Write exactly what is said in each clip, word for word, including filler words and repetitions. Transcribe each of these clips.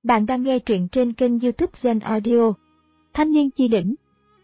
Bạn đang nghe truyện trên kênh YouTube Zen Audio. Thanh niên chi đỉnh.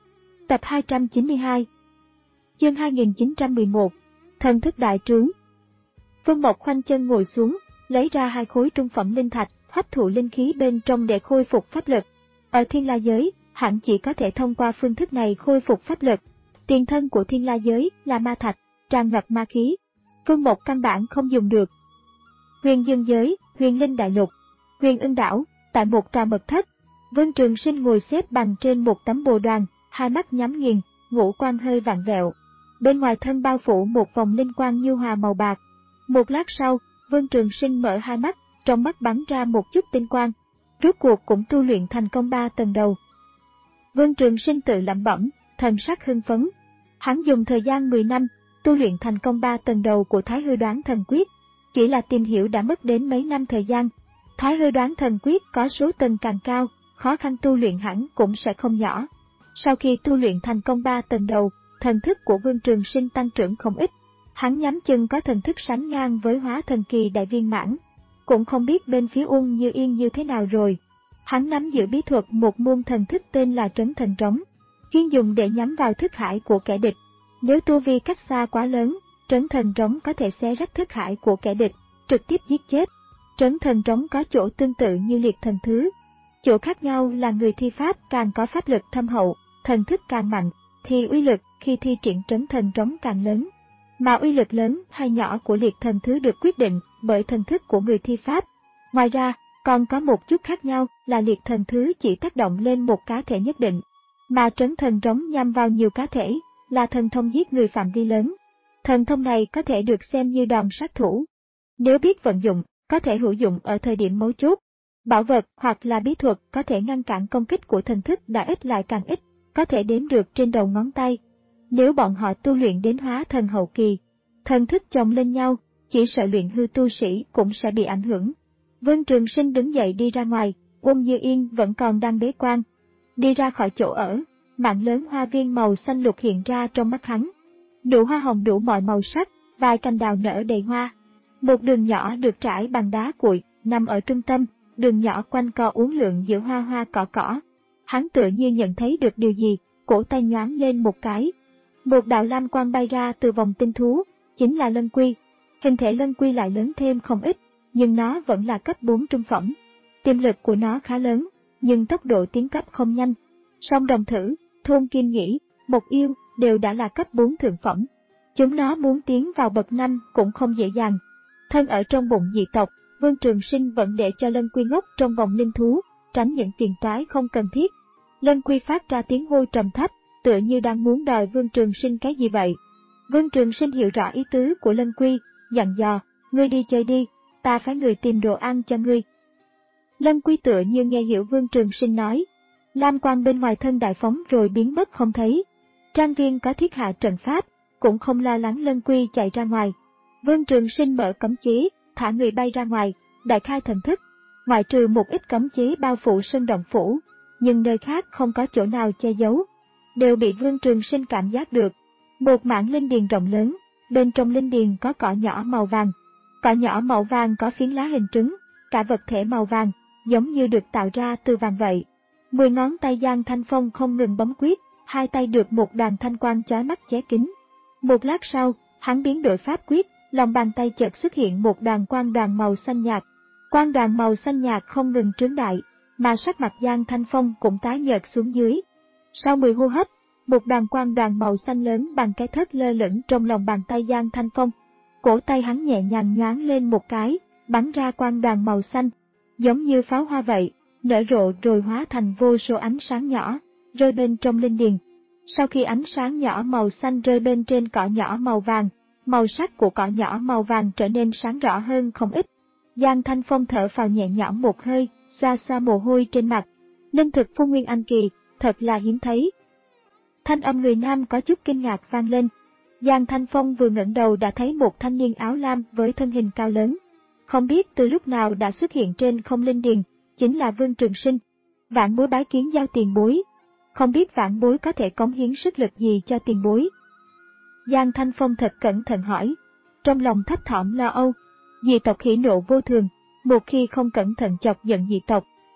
Tập hai trăm chín mươi hai. Chương hai nghìn chín trăm mười một. Thần thức đại trướng. Vương Mộc khoanh chân ngồi xuống, lấy ra hai khối trung phẩm linh thạch, hấp thụ linh khí bên trong để khôi phục pháp lực. Ở Thiên La giới, hẳn chỉ có thể thông qua phương thức này khôi phục pháp lực. Tiền thân của Thiên La giới là ma thạch, tràn ngập ma khí. Vương Mộc căn bản không dùng được. Huyền Dương giới, Huyền Linh đại lục, Huyền Ưng đảo, tại một tòa mật thất, Vương Trường Sinh ngồi xếp bằng trên một tấm bồ đoàn, hai mắt nhắm nghiền, ngũ quan hơi vặn vẹo. Bên ngoài thân bao phủ một vòng linh quang nhu hòa màu bạc. Một lát sau, Vương Trường Sinh mở hai mắt, trong mắt bắn ra một chút tinh quang, rốt cuộc cũng tu luyện thành công ba tầng đầu. Vương Trường Sinh tự lẩm bẩm, thần sắc hưng phấn. Hắn dùng thời gian mười năm, tu luyện thành công ba tầng đầu của Thái Hư Đoán Thần Quyết, chỉ là tìm hiểu đã mất đến mấy năm thời gian. Thái Hư Đoán Thần Quyết có số tầng càng cao, khó khăn tu luyện hẳn cũng sẽ không nhỏ. Sau khi tu luyện thành công ba tầng đầu, thần thức của Vương Trường Sinh tăng trưởng không ít. Hắn nhắm chừng có thần thức sánh ngang với Hóa Thần Kỳ đại viên mãn. Cũng không biết bên phía Uông Như Yên như thế nào rồi. Hắn nắm giữ bí thuật một môn thần thức tên là Trấn Thần Trống, chuyên dùng để nhắm vào thức hải của kẻ địch. Nếu tu vi cách xa quá lớn, Trấn Thần Trống có thể xé rách thức hải của kẻ địch, trực tiếp giết chết. Trấn Thần Trống có chỗ tương tự như Liệt Thần Thứ. Chỗ khác nhau là người thi pháp càng có pháp lực thâm hậu, thần thức càng mạnh, thì uy lực khi thi triển Trấn Thần Trống càng lớn. Mà uy lực lớn hay nhỏ của Liệt Thần Thứ được quyết định bởi thần thức của người thi pháp. Ngoài ra, còn có một chút khác nhau là Liệt Thần Thứ chỉ tác động lên một cá thể nhất định, mà Trấn Thần Trống nhằm vào nhiều cá thể, là thần thông giết người phạm vi lớn. Thần thông này có thể được xem như đòn sát thủ. Nếu biết vận dụng, có thể hữu dụng ở thời điểm mấu chốt. Bảo vật hoặc là bí thuật có thể ngăn cản công kích của thần thức đã ít lại càng ít, có thể đếm được trên đầu ngón tay. Nếu bọn họ tu luyện đến hóa thần hậu kỳ, thần thức chồng lên nhau, chỉ sợ luyện hư tu sĩ cũng sẽ bị ảnh hưởng. Vương Trường Sinh đứng dậy đi ra ngoài, Uông Như Yên vẫn còn đang bế quan. Đi ra khỏi chỗ ở, mạng lớn hoa viên màu xanh lục hiện ra trong mắt hắn. Nụ hoa hồng đủ mọi màu sắc, vài cành đào nở đầy hoa. Một đường nhỏ được trải bằng đá cuội, nằm ở trung tâm, đường nhỏ quanh co uốn lượn giữa hoa hoa cỏ cỏ. Hắn tựa như nhận thấy được điều gì, cổ tay nhoáng lên một cái. Một đạo lam quang bay ra từ vòng tinh thú, chính là lân quy. Hình thể lân quy lại lớn thêm không ít, nhưng nó vẫn là cấp bốn trung phẩm. Tiềm lực của nó khá lớn, nhưng tốc độ tiến cấp không nhanh. Song Đồng Thử, Thôn Kim Nghĩ, Mộc Yêu đều đã là cấp bốn thượng phẩm. Chúng nó muốn tiến vào bậc năm cũng không dễ dàng. Thân ở trong bụng dị tộc, Vương Trường Sinh vẫn để cho lân quy ngốc trong vòng linh thú, tránh những phiền toái không cần thiết. Lân quy phát ra tiếng hô trầm thấp, tựa như đang muốn đòi Vương Trường Sinh cái gì vậy. Vương Trường Sinh hiểu rõ ý tứ của lân quy, dặn dò, ngươi đi chơi đi, ta phái người tìm đồ ăn cho ngươi. Lân quy tựa như nghe hiểu Vương Trường Sinh nói. Lam quang bên ngoài thân đại phóng rồi biến mất không thấy. Trang viên có thiết hạ trận pháp, cũng không lo lắng lân quy chạy ra ngoài. Vương Trường Sinh mở cấm chế, thả người bay ra ngoài, đại khai thần thức. Ngoại trừ một ít cấm chế bao phủ sơn động phủ, nhưng nơi khác không có chỗ nào che giấu, đều bị Vương Trường Sinh cảm giác được. Một mảng linh điền rộng lớn, bên trong linh điền có cỏ nhỏ màu vàng. Cỏ nhỏ màu vàng có phiến lá hình trứng, cả vật thể màu vàng, giống như được tạo ra từ vàng vậy. Mười ngón tay Giang Thanh Phong không ngừng bấm quyết, hai tay được một đàn thanh quang chói mắt ché kín. Một lát sau, hắn biến đổi pháp quyết, lòng bàn tay chợt xuất hiện một đoàn quang đoàn màu xanh nhạt. Quang đoàn màu xanh nhạt không ngừng trướng đại, mà sắc mặt Giang Thanh Phong cũng tái nhợt xuống dưới. Sau mười hô hấp, một đoàn quang đoàn màu xanh lớn bằng cái thớt lơ lửng trong lòng bàn tay Giang Thanh Phong. Cổ tay hắn nhẹ nhàng nhoáng lên một cái, bắn ra quang đoàn màu xanh, giống như pháo hoa vậy, nở rộ rồi hóa thành vô số ánh sáng nhỏ, rơi bên trong linh điền. Sau khi ánh sáng nhỏ màu xanh rơi bên trên cỏ nhỏ màu vàng, màu sắc của cỏ nhỏ màu vàng trở nên sáng rõ hơn không ít. Giang Thanh Phong thở phào nhẹ nhõm một hơi, xoa xoa mồ hôi trên mặt. Linh thực Phu Nguyên Anh Kỳ, thật là hiếm thấy. Thanh âm người nam có chút kinh ngạc vang lên. Giang Thanh Phong vừa ngẩng đầu đã thấy một thanh niên áo lam với thân hình cao lớn. Không biết từ lúc nào đã xuất hiện trên không linh điền, chính là Vương Trường Sinh. Vãn bối bái kiến giao tiền bối. Không biết vãn bối có thể cống hiến sức lực gì cho tiền bối. Giang Thanh Phong thật cẩn thận hỏi, trong lòng thấp thỏm lo âu. Dị tộc hỉ nộ vô thường, một khi không cẩn thận chọc giận dị tộc,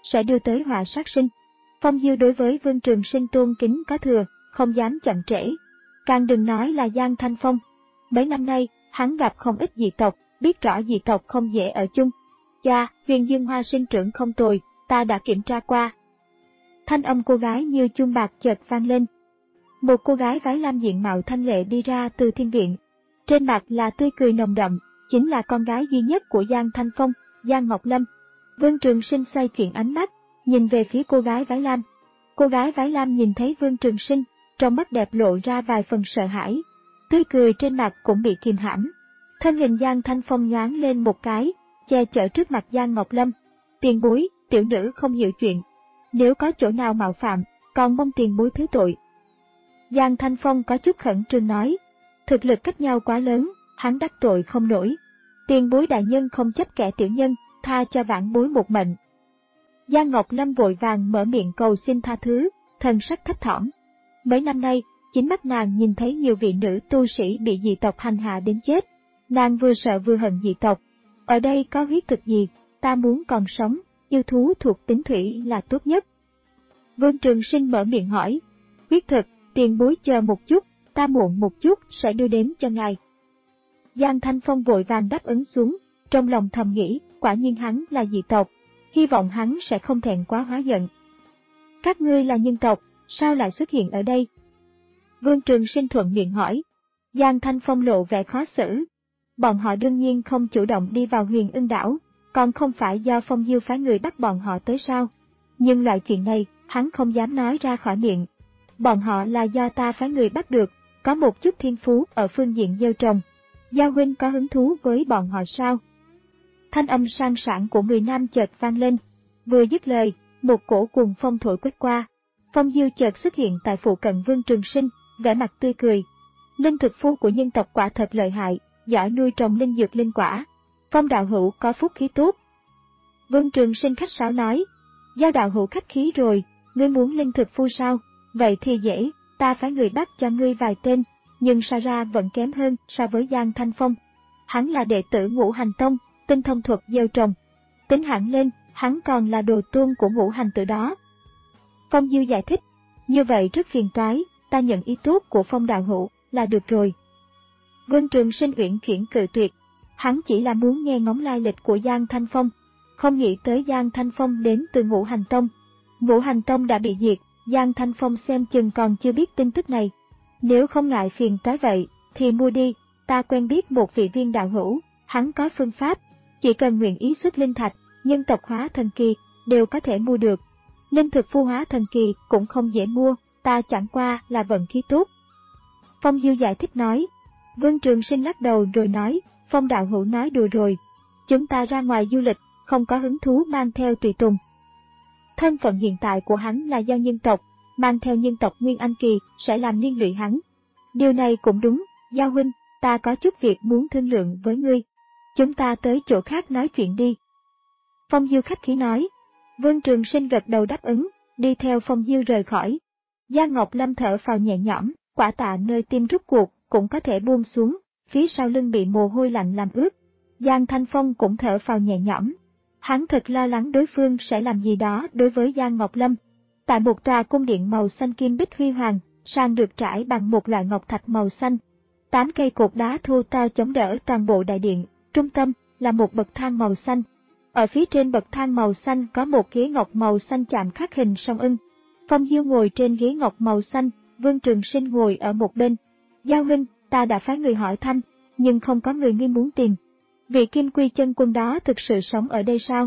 sẽ đưa tới họa sát sinh. Phong Diêu đối với Vương Trường Sinh tôn kính có thừa, không dám chậm trễ. Càng đừng nói là Giang Thanh Phong. Mấy năm nay, hắn gặp không ít dị tộc, biết rõ dị tộc không dễ ở chung. Cha, Huyền Dương Hoa sinh trưởng không tồi, ta đã kiểm tra qua. Thanh âm cô gái như chuông bạc chợt vang lên. Một cô gái váy lam diện mạo thanh lệ đi ra từ thiên viện. Trên mặt là tươi cười nồng đậm, chính là con gái duy nhất của Giang Thanh Phong, Giang Ngọc Lâm. Vương Trường Sinh xoay chuyển ánh mắt, nhìn về phía cô gái váy lam. Cô gái váy lam nhìn thấy Vương Trường Sinh, trong mắt đẹp lộ ra vài phần sợ hãi. Tươi cười trên mặt cũng bị kìm hãm. Thân hình Giang Thanh Phong nhoáng lên một cái, che chở trước mặt Giang Ngọc Lâm. Tiền bối, tiểu nữ không hiểu chuyện. Nếu có chỗ nào mạo phạm, còn mong tiền bối thứ tội. Giang Thanh Phong có chút khẩn trương nói. Thực lực cách nhau quá lớn, hắn đắc tội không nổi. Tiền bối đại nhân không chấp kẻ tiểu nhân, tha cho vãn bối một mệnh. Giang Ngọc Lâm vội vàng mở miệng cầu xin tha thứ, thần sắc thấp thỏm. Mấy năm nay, chính mắt nàng nhìn thấy nhiều vị nữ tu sĩ bị dị tộc hành hạ đến chết. Nàng vừa sợ vừa hận dị tộc. Ở đây có huyết thực gì, ta muốn còn sống, yêu thú thuộc tính thủy là tốt nhất. Vương Trường Sinh mở miệng hỏi. Huyết thực, tiền bối chờ một chút, ta muộn một chút sẽ đưa đến cho ngài. Giang Thanh Phong vội vàng đáp ứng xuống, trong lòng thầm nghĩ, quả nhiên hắn là dị tộc, hy vọng hắn sẽ không thẹn quá hóa giận. Các ngươi là nhân tộc, sao lại xuất hiện ở đây? Vương Trường Sinh thuận miệng hỏi. Giang Thanh Phong lộ vẻ khó xử. Bọn họ đương nhiên không chủ động đi vào Huyền Ưng đảo, còn không phải do Phong Diêu phái người bắt bọn họ tới sao? Nhưng loại chuyện này, hắn không dám nói ra khỏi miệng. Bọn họ là do ta phái người bắt được, có một chút thiên phú ở phương diện gieo trồng. Giao huynh có hứng thú với bọn họ sao? Thanh âm sang sảng của người nam chợt vang lên. Vừa dứt lời, một cổ cuồng phong thổi quét qua. Phong Diêu chợt xuất hiện tại phụ cận Vương Trường Sinh, vẻ mặt tươi cười. Linh thực phu của nhân tộc quả thật lợi hại, giỏi nuôi trồng linh dược linh quả. Phong đạo hữu có phúc khí tốt. Vương Trường Sinh khách sáo nói. Giao đạo hữu khách khí rồi, ngươi muốn linh thực phu sao? Vậy thì dễ, ta phải người bắt cho ngươi vài tên, nhưng so ra vẫn kém hơn so với Giang Thanh Phong. Hắn là đệ tử Ngũ Hành Tông, tinh thông thuật gieo trồng. Tính hẳn lên, hắn còn là đồ tôn của Ngũ Hành Tự đó. Phong Diêu giải thích, như vậy rất phiền toái, ta nhận ý tốt của Phong đạo hữu là được rồi. Vương Trường Sinh uyển chuyển cự tuyệt, hắn chỉ là muốn nghe ngóng lai lịch của Giang Thanh Phong, không nghĩ tới Giang Thanh Phong đến từ Ngũ Hành Tông. Ngũ Hành Tông đã bị diệt, Giang Thanh Phong xem chừng còn chưa biết tin tức này. Nếu không ngại phiền toái vậy, thì mua đi, ta quen biết một vị viên đạo hữu, hắn có phương pháp, chỉ cần nguyện ý xuất linh thạch, nhân tộc hóa thần kỳ, đều có thể mua được. Linh thực phu hóa thần kỳ cũng không dễ mua, ta chẳng qua là vận khí tốt. Phong Diêu giải thích nói. Vương Trường Sinh lắc đầu rồi nói, Phong đạo hữu nói đùa rồi. Chúng ta ra ngoài du lịch, không có hứng thú mang theo tùy tùng. Thân phận hiện tại của hắn là do nhân tộc, mang theo nhân tộc Nguyên Anh Kỳ sẽ làm liên lụy hắn. Điều này cũng đúng, Giao huynh, ta có chút việc muốn thương lượng với ngươi. Chúng ta tới chỗ khác nói chuyện đi. Phong Diêu khách khí nói. Vương Trường Sinh gật đầu đáp ứng, đi theo Phong Diêu rời khỏi. Giang Ngọc Lâm thở phào nhẹ nhõm, quả tạ nơi tim rút cuộc cũng có thể buông xuống, phía sau lưng bị mồ hôi lạnh làm ướt. Giang Thanh Phong cũng thở phào nhẹ nhõm. Hắn thật lo lắng đối phương sẽ làm gì đó đối với Giang Ngọc Lâm. Tại một tòa cung điện màu xanh kim bích huy hoàng, sàn được trải bằng một loại ngọc thạch màu xanh. Tám cây cột đá thô to chống đỡ toàn bộ đại điện, trung tâm là một bậc thang màu xanh. Ở phía trên bậc thang màu xanh có một ghế ngọc màu xanh chạm khắc hình song ưng. Phong Diêu ngồi trên ghế ngọc màu xanh, Vương Trường Sinh ngồi ở một bên. Giao huynh, ta đã phái người hỏi thăm, nhưng không có người ngươi muốn tìm. Vị Kim Quy Chân Quân đó thực sự sống ở đây sao?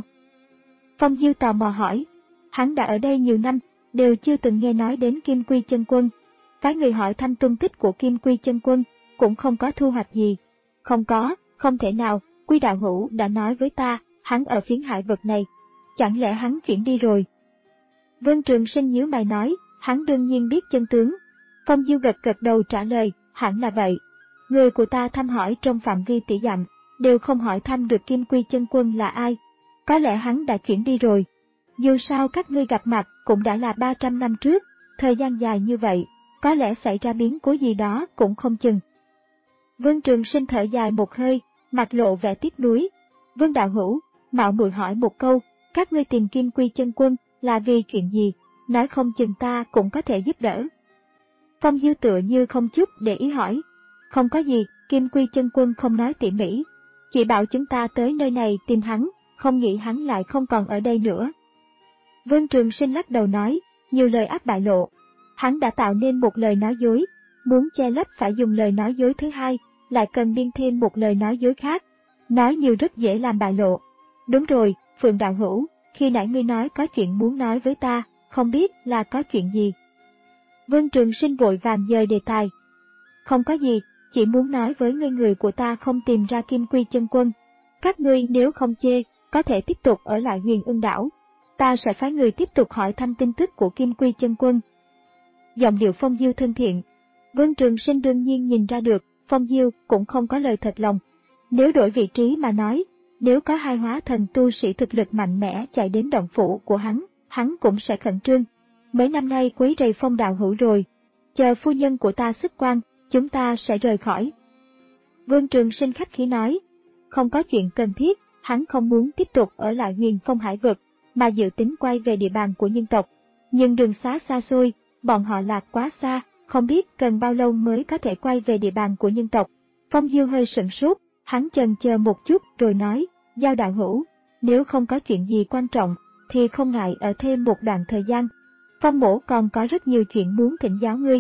Phong Diêu tò mò hỏi. Hắn đã ở đây nhiều năm, đều chưa từng nghe nói đến Kim Quy Chân Quân. Phái người hỏi thăm tung tích của Kim Quy Chân Quân, cũng không có thu hoạch gì. Không có, không thể nào, Quy đạo hữu đã nói với ta, hắn ở phiến hải vực này. Chẳng lẽ hắn chuyển đi rồi? Vương Trường Sinh nhíu mày nói, hắn đương nhiên biết chân tướng. Phong Diêu gật gật đầu trả lời, hẳn là vậy. Người của ta thăm hỏi trong phạm vi tỷ dặm, đều không hỏi thăm được Kim Quy Chân Quân là ai. Có lẽ hắn đã chuyển đi rồi. Dù sao các ngươi gặp mặt cũng đã là ba trăm năm trước, thời gian dài như vậy, có lẽ xảy ra biến cố gì đó cũng không chừng. Vương Trường Sinh thở dài một hơi, mặt lộ vẻ tiếc nuối. Vương đạo hữu, mạo muội hỏi một câu, Các ngươi tìm Kim Quy chân quân là vì chuyện gì? Nói không chừng ta cũng có thể giúp đỡ. Phong Diêu tựa như không chút để ý hỏi. Không có gì, Kim Quy chân quân không nói tỉ mỉ. Chỉ bảo chúng ta tới nơi này tìm hắn, không nghĩ hắn lại không còn ở đây nữa. Vương Trường Sinh lắc đầu nói, nhiều lời ác bại lộ. Hắn đã tạo nên một lời nói dối, muốn che lấp phải dùng lời nói dối thứ hai, lại cần biên thêm một lời nói dối khác. Nói nhiều rất dễ làm bại lộ. Đúng rồi, Phượng đạo hữu, khi nãy ngươi nói có chuyện muốn nói với ta, không biết là có chuyện gì. Vương Trường Sinh vội vàng dời đề tài. Không có gì, chỉ muốn nói với ngươi người của ta không tìm ra Kim Quy chân quân. Các ngươi nếu không chê, có thể tiếp tục ở lại Huyền Ưng đảo. Ta sẽ phái người tiếp tục hỏi thăm tin tức của Kim Quy chân quân. Giọng điệu Phong Diêu thân thiện. Vương Trường Sinh đương nhiên nhìn ra được, Phong Diêu cũng không có lời thật lòng. Nếu đổi vị trí mà nói, nếu có hai hóa thần tu sĩ thực lực mạnh mẽ chạy đến động phủ của hắn, hắn cũng sẽ khẩn trương. Mấy năm nay quấy rầy Phong đạo hữu rồi, chờ phu nhân của ta xuất quan, chúng ta sẽ rời khỏi. Vương Trường Sinh khách khí nói, không có chuyện cần thiết, hắn không muốn tiếp tục ở lại Huyền Phong Hải vực, mà dự tính quay về địa bàn của nhân tộc. Nhưng đường xá xa xôi, bọn họ lạc quá xa, không biết cần bao lâu mới có thể quay về địa bàn của nhân tộc. Phong Diêu hơi sửng sốt, hắn chần chờ một chút rồi nói, Giao đạo hữu, nếu không có chuyện gì quan trọng, thì không ngại ở thêm một đoạn thời gian. Phong mỗ còn có rất nhiều chuyện muốn thỉnh giáo ngươi.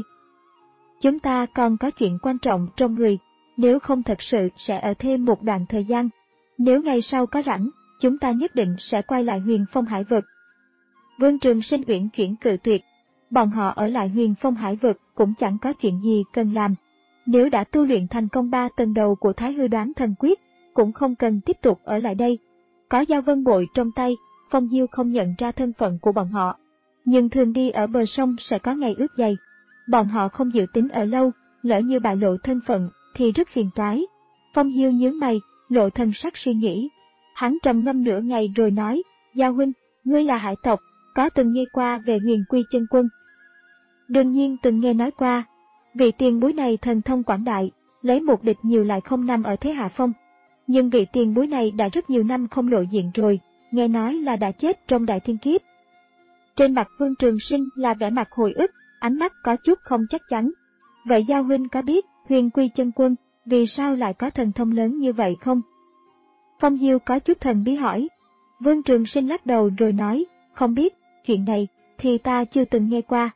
Chúng ta còn có chuyện quan trọng trong người, nếu không thật sự sẽ ở thêm một đoạn thời gian. Nếu ngày sau có rảnh, chúng ta nhất định sẽ quay lại Huyền Phong Hải vực. Vương Trường Sinh uyển chuyển cự tuyệt. Bọn họ ở lại Huyền Phong Hải vực cũng chẳng có chuyện gì cần làm. Nếu đã tu luyện thành công ba tầng đầu của Thái Hư Đoán Thần Quyết, cũng không cần tiếp tục ở lại đây. Có Giao Vân Bội trong tay, Phong Diêu không nhận ra thân phận của bọn họ. Nhưng thường đi ở bờ sông sẽ có ngày ướt dày. Bọn họ không dự tính ở lâu, lỡ như bại lộ thân phận thì rất phiền toái. Phong Diêu nhướng mày, lộ thần sắc suy nghĩ. Hắn trầm ngâm nửa ngày rồi nói, Giao huynh, ngươi là hải tộc, có từng nghe qua về Huyền Quy chân quân? Đương nhiên từng nghe nói qua. Vị tiền bối này thần thông quảng đại, lấy một địch nhiều lại không nằm ở thế hạ phong. Nhưng vị tiền bối này đã rất nhiều năm không lộ diện rồi, nghe nói là đã chết trong đại thiên kiếp. Trên mặt Vương Trường Sinh là vẻ mặt hồi ức, ánh mắt có chút không chắc chắn. Vậy Giao huynh có biết Huyền Quy chân quân vì sao lại có thần thông lớn như vậy không? Phong Diêu có chút thần bí hỏi. Vương Trường Sinh lắc đầu rồi nói, không biết, chuyện này thì ta chưa từng nghe qua.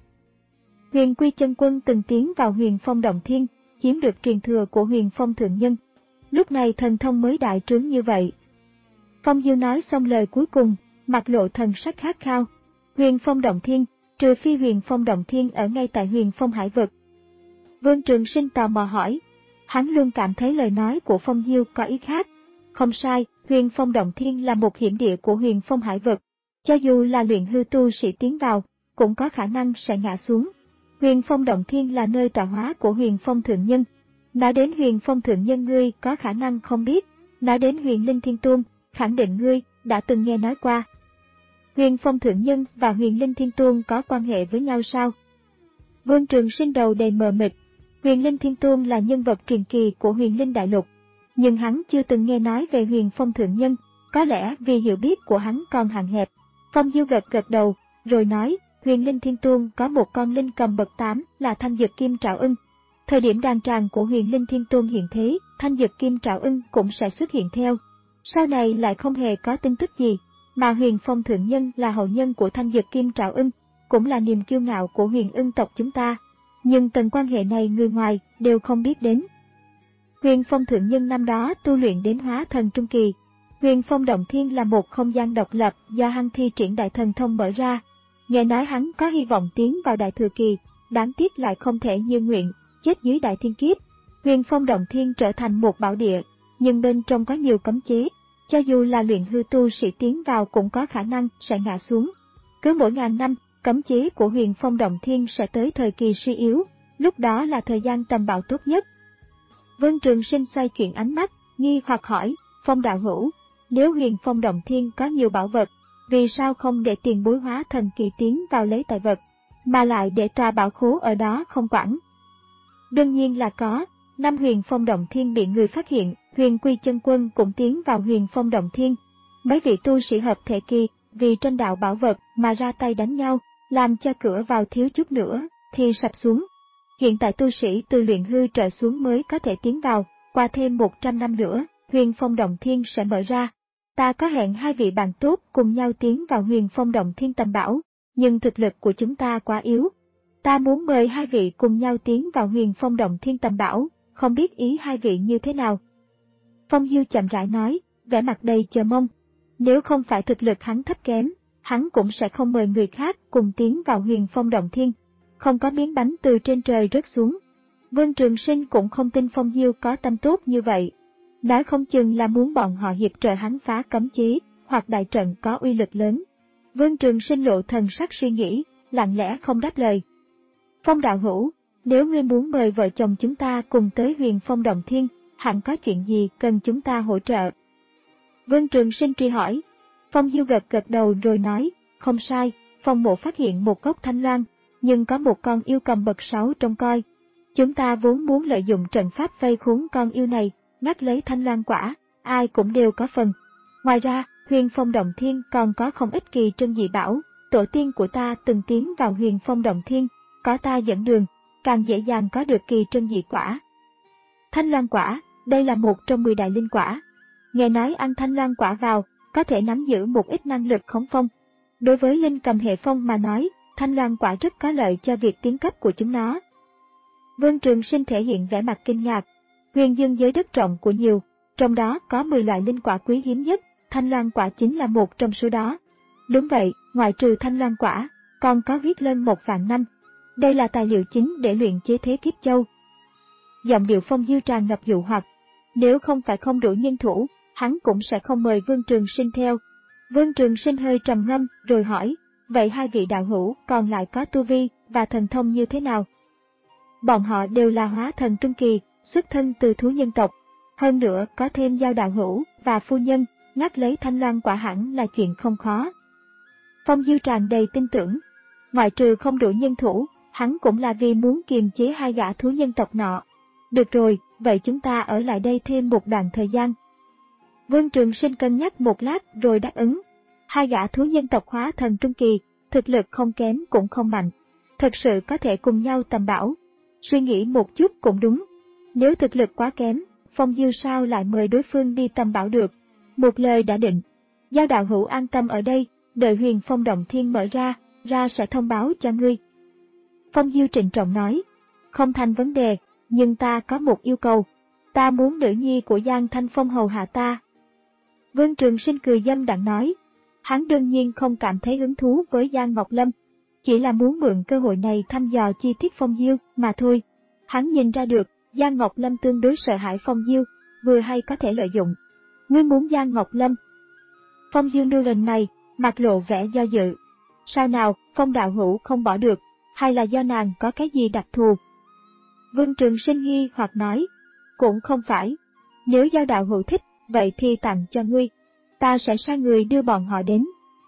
Huyền Quy chân quân từng tiến vào Huyền Phong Động Thiên, chiếm được truyền thừa của Huyền Phong Thượng Nhân. Lúc này thần thông mới đại trướng như vậy. Phong Diêu nói xong lời cuối cùng, mặt lộ thần sắc khát khao. Huyền Phong Động Thiên, trừ phi Huyền Phong Động Thiên ở ngay tại Huyền Phong Hải vực. Vương Trường Sinh tò mò hỏi. Hắn luôn cảm thấy lời nói của Phong Diêu có ý khác. Không sai, Huyền Phong Động Thiên là một hiểm địa của Huyền Phong Hải vực. Cho dù là luyện hư tu sĩ tiến vào, cũng có khả năng sẽ ngã xuống. Huyền Phong Động Thiên là nơi tọa hóa của Huyền Phong Thượng Nhân. Nói đến Huyền Phong Thượng Nhân ngươi có khả năng không biết, nói đến Huyền Linh Thiên Tôn, khẳng định ngươi đã từng nghe nói qua. Huyền Phong Thượng Nhân và Huyền Linh Thiên Tôn có quan hệ với nhau sao? Vương Trường Sinh đầu đầy mờ mịt. Huyền Linh Thiên Tôn là nhân vật truyền kỳ của Huyền Linh Đại Lục, nhưng hắn chưa từng nghe nói về Huyền Phong Thượng Nhân, có lẽ vì hiểu biết của hắn còn hạn hẹp. Phong Diêu gật gật đầu, rồi nói, Huyền Linh Thiên Tôn có một con linh cầm bậc tám là Thanh Dực Kim Trảo Ưng. Thời điểm đàn tràng của Huyền Linh Thiên Tôn hiện thế, Thanh Dực Kim Trảo Ưng cũng sẽ xuất hiện theo. Sau này lại không hề có tin tức gì, mà Huyền Phong Thượng Nhân là hậu nhân của Thanh Dực Kim Trảo Ưng, cũng là niềm kiêu ngạo của Huyền Ưng tộc chúng ta. Nhưng tầng quan hệ này người ngoài đều không biết đến. Huyền Phong Thượng Nhân năm đó tu luyện đến hóa thần trung kỳ. Huyền Phong Động Thiên là một không gian độc lập do hắn thi triển đại thần thông mở ra. Nghe nói hắn có hy vọng tiến vào đại thừa kỳ, đáng tiếc lại không thể như nguyện, chết dưới đại thiên kiếp. Huyền Phong Động Thiên trở thành một bảo địa, nhưng bên trong có nhiều cấm chế, cho dù là luyện hư tu sĩ tiến vào cũng có khả năng sẽ ngã xuống. Cứ mỗi ngàn năm, cấm chế của Huyền Phong Động Thiên sẽ tới thời kỳ suy yếu, lúc đó là thời gian tầm bão tốt nhất. Vương Trường Sinh xoay chuyển ánh mắt, nghi hoặc hỏi, Phong đạo hữu, nếu Huyền Phong Động Thiên có nhiều bảo vật, vì sao không để tiền bối hóa thần kỳ tiến vào lấy tài vật, mà lại để tòa bảo khố ở đó không quản? Đương nhiên là có. Năm Huyền Phong Động Thiên bị người phát hiện, Huyền Quy chân quân cũng tiến vào Huyền Phong Động Thiên. Mấy vị tu sĩ hợp thể kỳ vì tranh đạo bảo vật mà ra tay đánh nhau, làm cho cửa vào thiếu chút nữa thì sập xuống. Hiện tại tu sĩ từ luyện hư trở xuống mới có thể tiến vào, qua thêm một trăm năm nữa, Huyền Phong Động Thiên sẽ mở ra. Ta có hẹn hai vị bạn tốt cùng nhau tiến vào Huyền Phong Động Thiên tầm bảo, nhưng thực lực của chúng ta quá yếu. Ta muốn mời hai vị cùng nhau tiến vào Huyền Phong Động Thiên tầm bảo, không biết ý hai vị như thế nào. Phong Diêu chậm rãi nói, vẻ mặt đầy chờ mong. Nếu không phải thực lực hắn thấp kém, hắn cũng sẽ không mời người khác cùng tiến vào Huyền Phong Động Thiên. Không có miếng bánh từ trên trời rớt xuống. Vương Trường Sinh cũng không tin Phong Diêu có tâm tốt như vậy. Nói không chừng là muốn bọn họ hiệp trợ hắn phá cấm chế, hoặc đại trận có uy lực lớn. Vương Trường Sinh lộ thần sắc suy nghĩ, lặng lẽ không đáp lời. Phong đạo hữu, nếu ngươi muốn mời vợ chồng chúng ta cùng tới Huyền Phong Động Thiên, hẳn có chuyện gì cần chúng ta hỗ trợ? Vương Trường Sinh truy hỏi. Phong Diêu gật gật đầu rồi nói, không sai, Phong mộ phát hiện một gốc thanh loan, nhưng có một con yêu cầm bậc sáu trông coi. Chúng ta vốn muốn lợi dụng trận pháp vây khốn con yêu này, ngắt lấy thanh loan quả, ai cũng đều có phần. Ngoài ra, Huyền Phong Động Thiên còn có không ít kỳ trân dị bảo, tổ tiên của ta từng tiến vào Huyền Phong Động Thiên, có ta dẫn đường, càng dễ dàng có được kỳ trân dị quả. Thanh loan quả, đây là một trong mười đại linh quả. Nghe nói ăn thanh loan quả vào, có thể nắm giữ một ít năng lực khống phong. Đối với linh cầm hệ phong mà nói, thanh loan quả rất có lợi cho việc tiến cấp của chúng nó. Vương Trường Sinh thể hiện vẻ mặt kinh ngạc. Huyền dương giới đất rộng của nhiều, trong đó có mười loại linh quả quý hiếm nhất, thanh loan quả chính là một trong số đó. Đúng vậy, ngoại trừ thanh loan quả, còn có huyết lân một vạn năm. Đây là tài liệu chính để luyện chế thế kiếp châu. Giọng điệu Phong Diêu tràn ngập dụ hoặc. Nếu không phải không đủ nhân thủ, hắn cũng sẽ không mời Vương Trường Sinh theo. Vương Trường Sinh hơi trầm ngâm rồi hỏi, vậy hai vị đạo hữu còn lại có tu vi và thần thông như thế nào? Bọn họ đều là hóa thần trung kỳ, xuất thân từ thú nhân tộc. Hơn nữa có thêm Giao đạo hữu và phu nhân, ngắt lấy thanh loan quả hẳn là chuyện không khó. Phong Diêu tràn đầy tin tưởng. Ngoại trừ không đủ nhân thủ, hắn cũng là vì muốn kiềm chế hai gã thú nhân tộc nọ. Được rồi, vậy chúng ta ở lại đây thêm một đoạn thời gian. Vương Trường Sinh cân nhắc một lát rồi đáp ứng. Hai gã thú nhân tộc hóa thần trung kỳ, thực lực không kém cũng không mạnh. Thật sự có thể cùng nhau tầm bảo. Suy nghĩ một chút cũng đúng. Nếu thực lực quá kém, Phong Diêu sao lại mời đối phương đi tầm bảo được. Một lời đã định. Giao đạo hữu an tâm ở đây, đợi Huyền Phong Động Thiên mở ra, ra sẽ thông báo cho ngươi. Phong Diêu trịnh trọng nói. Không thành vấn đề, nhưng ta có một yêu cầu. Ta muốn nữ nhi của Giang Thanh Phong hầu hạ ta. Vương Trường Sinh cười dâm đặng nói. Hắn đương nhiên không cảm thấy hứng thú với Giang Ngọc Lâm, chỉ là muốn mượn cơ hội này thăm dò chi tiết Phong Diêu mà thôi. Hắn nhìn ra được, Giang Ngọc Lâm tương đối sợ hãi Phong Diêu, vừa hay có thể lợi dụng. Ngươi muốn Giang Ngọc Lâm? Phong Diêu nêu lần này, mặt lộ vẻ do dự. Sao nào, Phong đạo hữu không bỏ được, hay là do nàng có cái gì đặc thù? Vương Trường Sinh nghi hoặc nói, cũng không phải. Nếu Giao đạo hữu thích, vậy thì tặng cho ngươi. Ta sẽ sai người đưa bọn họ đến.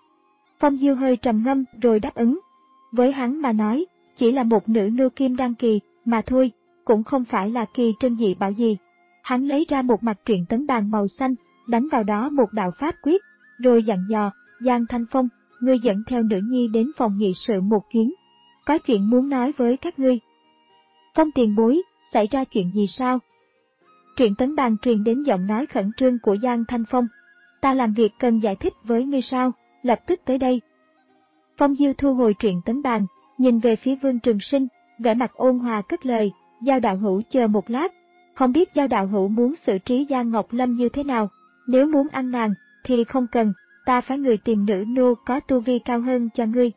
Phong Diêu hơi trầm ngâm rồi đáp ứng. Với hắn mà nói, chỉ là một nữ nô kim đăng kỳ, mà thôi, cũng không phải là kỳ trân dị bảo gì. Hắn lấy ra một mặt truyện tấn bàn màu xanh, đánh vào đó một đạo pháp quyết, rồi dặn dò, Giang Thanh Phong, ngươi dẫn theo nữ nhi đến phòng nghị sự một chuyến. Có chuyện muốn nói với các ngươi. Phong tiền bối, xảy ra chuyện gì sao? Truyện tấn bàn truyền đến giọng nói khẩn trương của Giang Thanh Phong. Ta làm việc cần giải thích với ngươi sao, lập tức tới đây. Phong Diêu thu hồi truyện tấn bàn, nhìn về phía Vương Trường Sinh, vẻ mặt ôn hòa cất lời, Giao đạo hữu chờ một lát, không biết Giao đạo hữu muốn xử trí Giang Ngọc Lâm như thế nào, nếu muốn ăn nàng, thì không cần, ta phải người tìm nữ nô có tu vi cao hơn cho ngươi.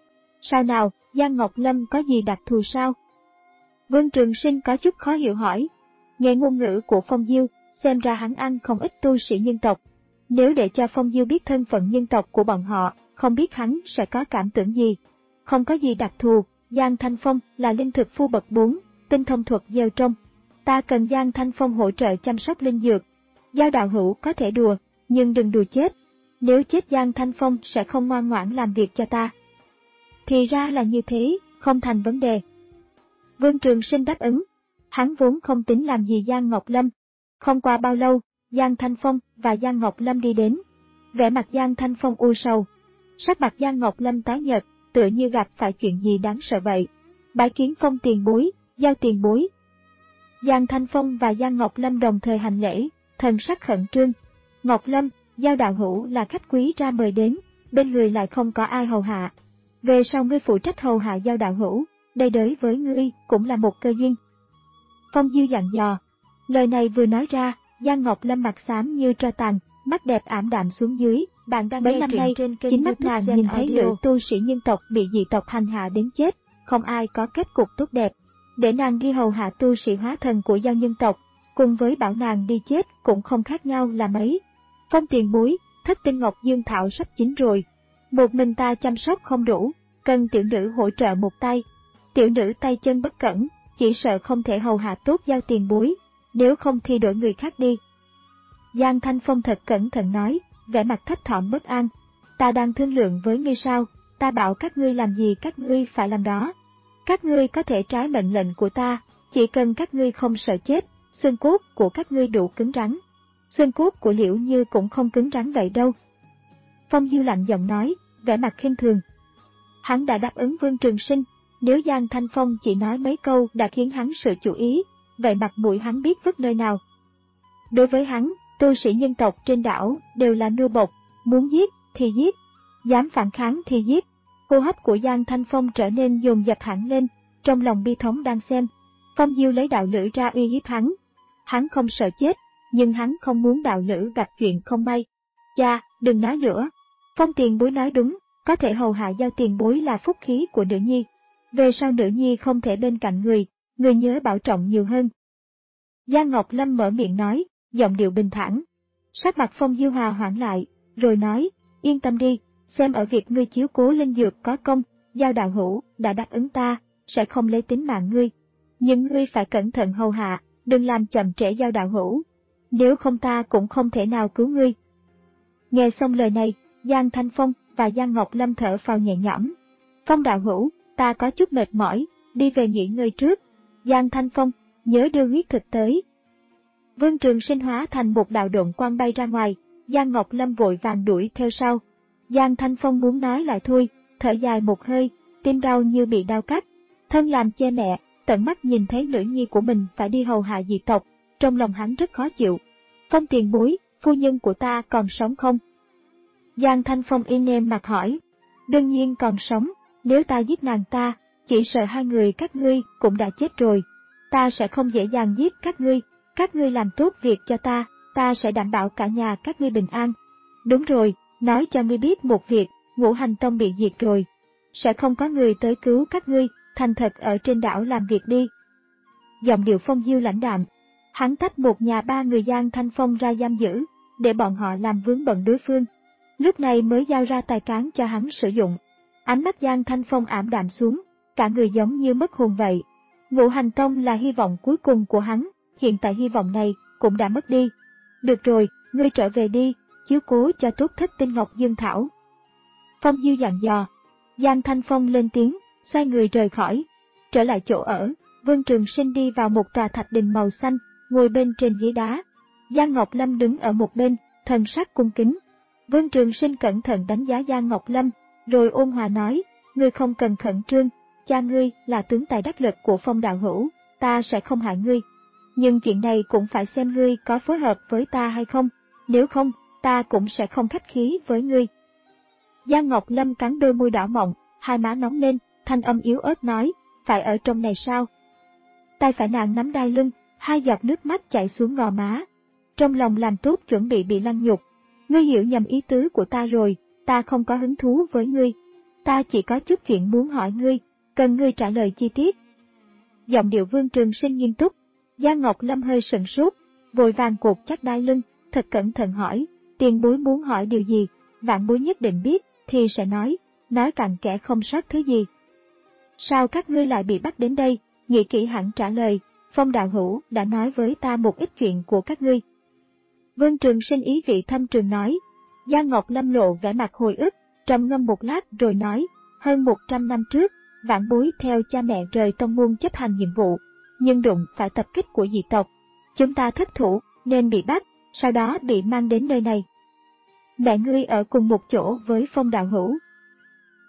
Sao nào, Giang Ngọc Lâm có gì đặc thù sao? Vương Trường Sinh có chút khó hiểu hỏi. Nghe ngôn ngữ của Phong Diêu, xem ra hắn ăn không ít tu sĩ nhân tộc. Nếu để cho Phong Diêu biết thân phận nhân tộc của bọn họ, không biết hắn sẽ có cảm tưởng gì. Không có gì đặc thù, Giang Thanh Phong là linh thực phu bậc bốn, tinh thông thuật gieo trông. Ta cần Giang Thanh Phong hỗ trợ chăm sóc linh dược. Giao đạo hữu có thể đùa, nhưng đừng đùa chết. Nếu chết Giang Thanh Phong sẽ không ngoan ngoãn làm việc cho ta. Thì ra là như thế, không thành vấn đề. Vương Trường Sinh đáp ứng. Hắn vốn không tính làm gì Giang Ngọc Lâm. Không qua bao lâu, Giang Thanh Phong và Giang Ngọc Lâm đi đến. Vẻ mặt Giang Thanh Phong u sầu. Sắc mặt Giang Ngọc Lâm tái nhợt, tựa như gặp phải chuyện gì đáng sợ vậy. Bái kiến Phong tiền bối, Giao tiền bối. Giang Thanh Phong và Giang Ngọc Lâm đồng thời hành lễ, thần sắc khẩn trương. Ngọc Lâm, Giao đạo hữu là khách quý ra mời đến, bên người lại không có ai hầu hạ. Về sau ngươi phụ trách hầu hạ Giao đạo hữu, đây đối với ngươi cũng là một cơ duyên. Phong Diêu dặn dò. Lời này vừa nói ra, Giang Ngọc Lâm mặt xám như tro tàn, mắt đẹp ảm đạm xuống dưới. Bạn đang mấy năm nay trên kênh chính mắt nàng nhìn thấy nữ tu sĩ nhân tộc bị dị tộc hành hạ đến chết, không ai có kết cục tốt đẹp. Để nàng đi hầu hạ tu sĩ hóa thần của Giao nhân tộc, cùng với bảo nàng đi chết cũng không khác nhau là mấy. Phong tiền bối, thất tinh ngọc dương thảo sắp chín rồi. Một mình ta chăm sóc không đủ, cần tiểu nữ hỗ trợ một tay. Tiểu nữ tay chân bất cẩn, chỉ sợ không thể hầu hạ tốt Giao tiền bối, nếu không thì đổi người khác đi. Giang Thanh Phong thật cẩn thận nói, vẻ mặt thấp thỏm bất an. Ta đang thương lượng với ngươi sao, ta bảo các ngươi làm gì các ngươi phải làm đó. Các ngươi có thể trái mệnh lệnh của ta, chỉ cần các ngươi không sợ chết, xương cốt của các ngươi đủ cứng rắn. Xương cốt của Liễu Như cũng không cứng rắn vậy đâu. Phong Diêu lạnh giọng nói, vẻ mặt khinh thường. Hắn đã đáp ứng Vương Trường Sinh, nếu Giang Thanh Phong chỉ nói mấy câu đã khiến hắn sự chú ý, vậy mặt mũi hắn biết vứt nơi nào. Đối với hắn, tu sĩ nhân tộc trên đảo đều là nô bộc, muốn giết thì giết, dám phản kháng thì giết. Hô hấp của Giang Thanh Phong trở nên dồn dập hẳn lên, trong lòng bi thống đang xem. Phong Diêu lấy đạo lữ ra uy hiếp hắn. Hắn không sợ chết, nhưng hắn không muốn đạo lữ gặp chuyện không may. Cha, đừng nói nữa. Phong tiền bối nói đúng, có thể hầu hạ Giao tiền bối là phúc khí của nữ nhi. Về sau nữ nhi không thể bên cạnh người, người nhớ bảo trọng nhiều hơn. Giang Ngọc Lâm mở miệng nói, giọng điệu bình thản. Sắc mặt Phong Diêu hòa hoãn lại, rồi nói, yên tâm đi, xem ở việc ngươi chiếu cố linh dược có công, Giao đạo hữu đã đáp ứng ta, sẽ không lấy tính mạng ngươi. Nhưng ngươi phải cẩn thận hầu hạ, đừng làm chậm trễ Giao đạo hữu. Nếu không ta cũng không thể nào cứu ngươi. Nghe xong lời này, Giang Thanh Phong và Giang Ngọc Lâm thở phào nhẹ nhõm. Phong đạo hữu, ta có chút mệt mỏi, đi về nghỉ ngơi trước. Giang Thanh Phong, nhớ đưa huyết thực tới. Vương Trường Sinh hóa thành một đạo độn quang bay ra ngoài, Giang Ngọc Lâm vội vàng đuổi theo sau. Giang Thanh Phong muốn nói lại thôi, thở dài một hơi, tim đau như bị đau cắt. Thân làm cha mẹ, tận mắt nhìn thấy nữ nhi của mình phải đi hầu hạ dị tộc, trong lòng hắn rất khó chịu. Phong tiền bối, phu nhân của ta còn sống không? Giang Thanh Phong yên êm mặt hỏi. Đương nhiên còn sống, nếu ta giết nàng ta, chỉ sợ hai người các ngươi cũng đã chết rồi. Ta sẽ không dễ dàng giết các ngươi, các ngươi làm tốt việc cho ta, ta sẽ đảm bảo cả nhà các ngươi bình an. Đúng rồi, nói cho ngươi biết một việc, Ngũ Hành Tông bị diệt rồi. Sẽ không có người tới cứu các ngươi, thành thật ở trên đảo làm việc đi. Giọng điệu Phong Diêu lãnh đạm. Hắn tách một nhà ba người Giang Thanh Phong ra giam giữ, để bọn họ làm vướng bận đối phương. Lúc này mới giao ra tài cán cho hắn sử dụng. Ánh mắt Giang Thanh Phong ảm đạm xuống, cả người giống như mất hồn vậy. Ngũ Hành Tông là hy vọng cuối cùng của hắn, hiện tại hy vọng này cũng đã mất đi. Được rồi, ngươi trở về đi, chiếu cố cho tốt thất tinh ngọc dương thảo. Phong Diêu dặn dò. Giang Thanh Phong lên tiếng, xoay người rời khỏi. Trở lại chỗ ở, Vương Trường Sinh đi vào một tòa thạch đình màu xanh, ngồi bên trên ghế đá. Giang Ngọc Lâm đứng ở một bên, thần sắc cung kính. Vương Trường Sinh cẩn thận đánh giá Giang Ngọc Lâm, rồi ôn hòa nói, ngươi không cần khẩn trương, cha ngươi là tướng tài đắc lực của Phong đạo hữu, ta sẽ không hại ngươi. Nhưng chuyện này cũng phải xem ngươi có phối hợp với ta hay không, nếu không, ta cũng sẽ không khách khí với ngươi. Giang Ngọc Lâm cắn đôi môi đỏ mọng, hai má nóng lên, thanh âm yếu ớt nói, phải ở trong này sao? Tay phải nàng nắm đai lưng, hai giọt nước mắt chảy xuống gò má. Trong lòng làm tốt chuẩn bị bị lăng nhục. Ngươi hiểu nhầm ý tứ của ta rồi, ta không có hứng thú với ngươi. Ta chỉ có chút chuyện muốn hỏi ngươi, cần ngươi trả lời chi tiết. Giọng điệu Vương Trường Sinh nghiêm túc. Giang Ngọc Lâm hơi sững sốt, vội vàng cột chắc đai lưng, thật cẩn thận hỏi, tiền bối muốn hỏi điều gì, vạn bối nhất định biết, thì sẽ nói, nói cặn kẽ không sót thứ gì. Sao các ngươi lại bị bắt đến đây? Nghĩ kỹ hẳn trả lời, Phong đạo hữu đã nói với ta một ít chuyện của các ngươi. Vương Trường Sinh ý vị thâm trường nói. Giang Ngọc Lâm lộ vẻ mặt hồi ức, trầm ngâm một lát rồi nói, hơn một trăm năm trước, vãn bối theo cha mẹ rời tông môn chấp hành nhiệm vụ, nhưng đụng phải tập kích của dị tộc. Chúng ta thất thủ, nên bị bắt, sau đó bị mang đến nơi này. Mẹ ngươi ở cùng một chỗ với Phong đạo hữu,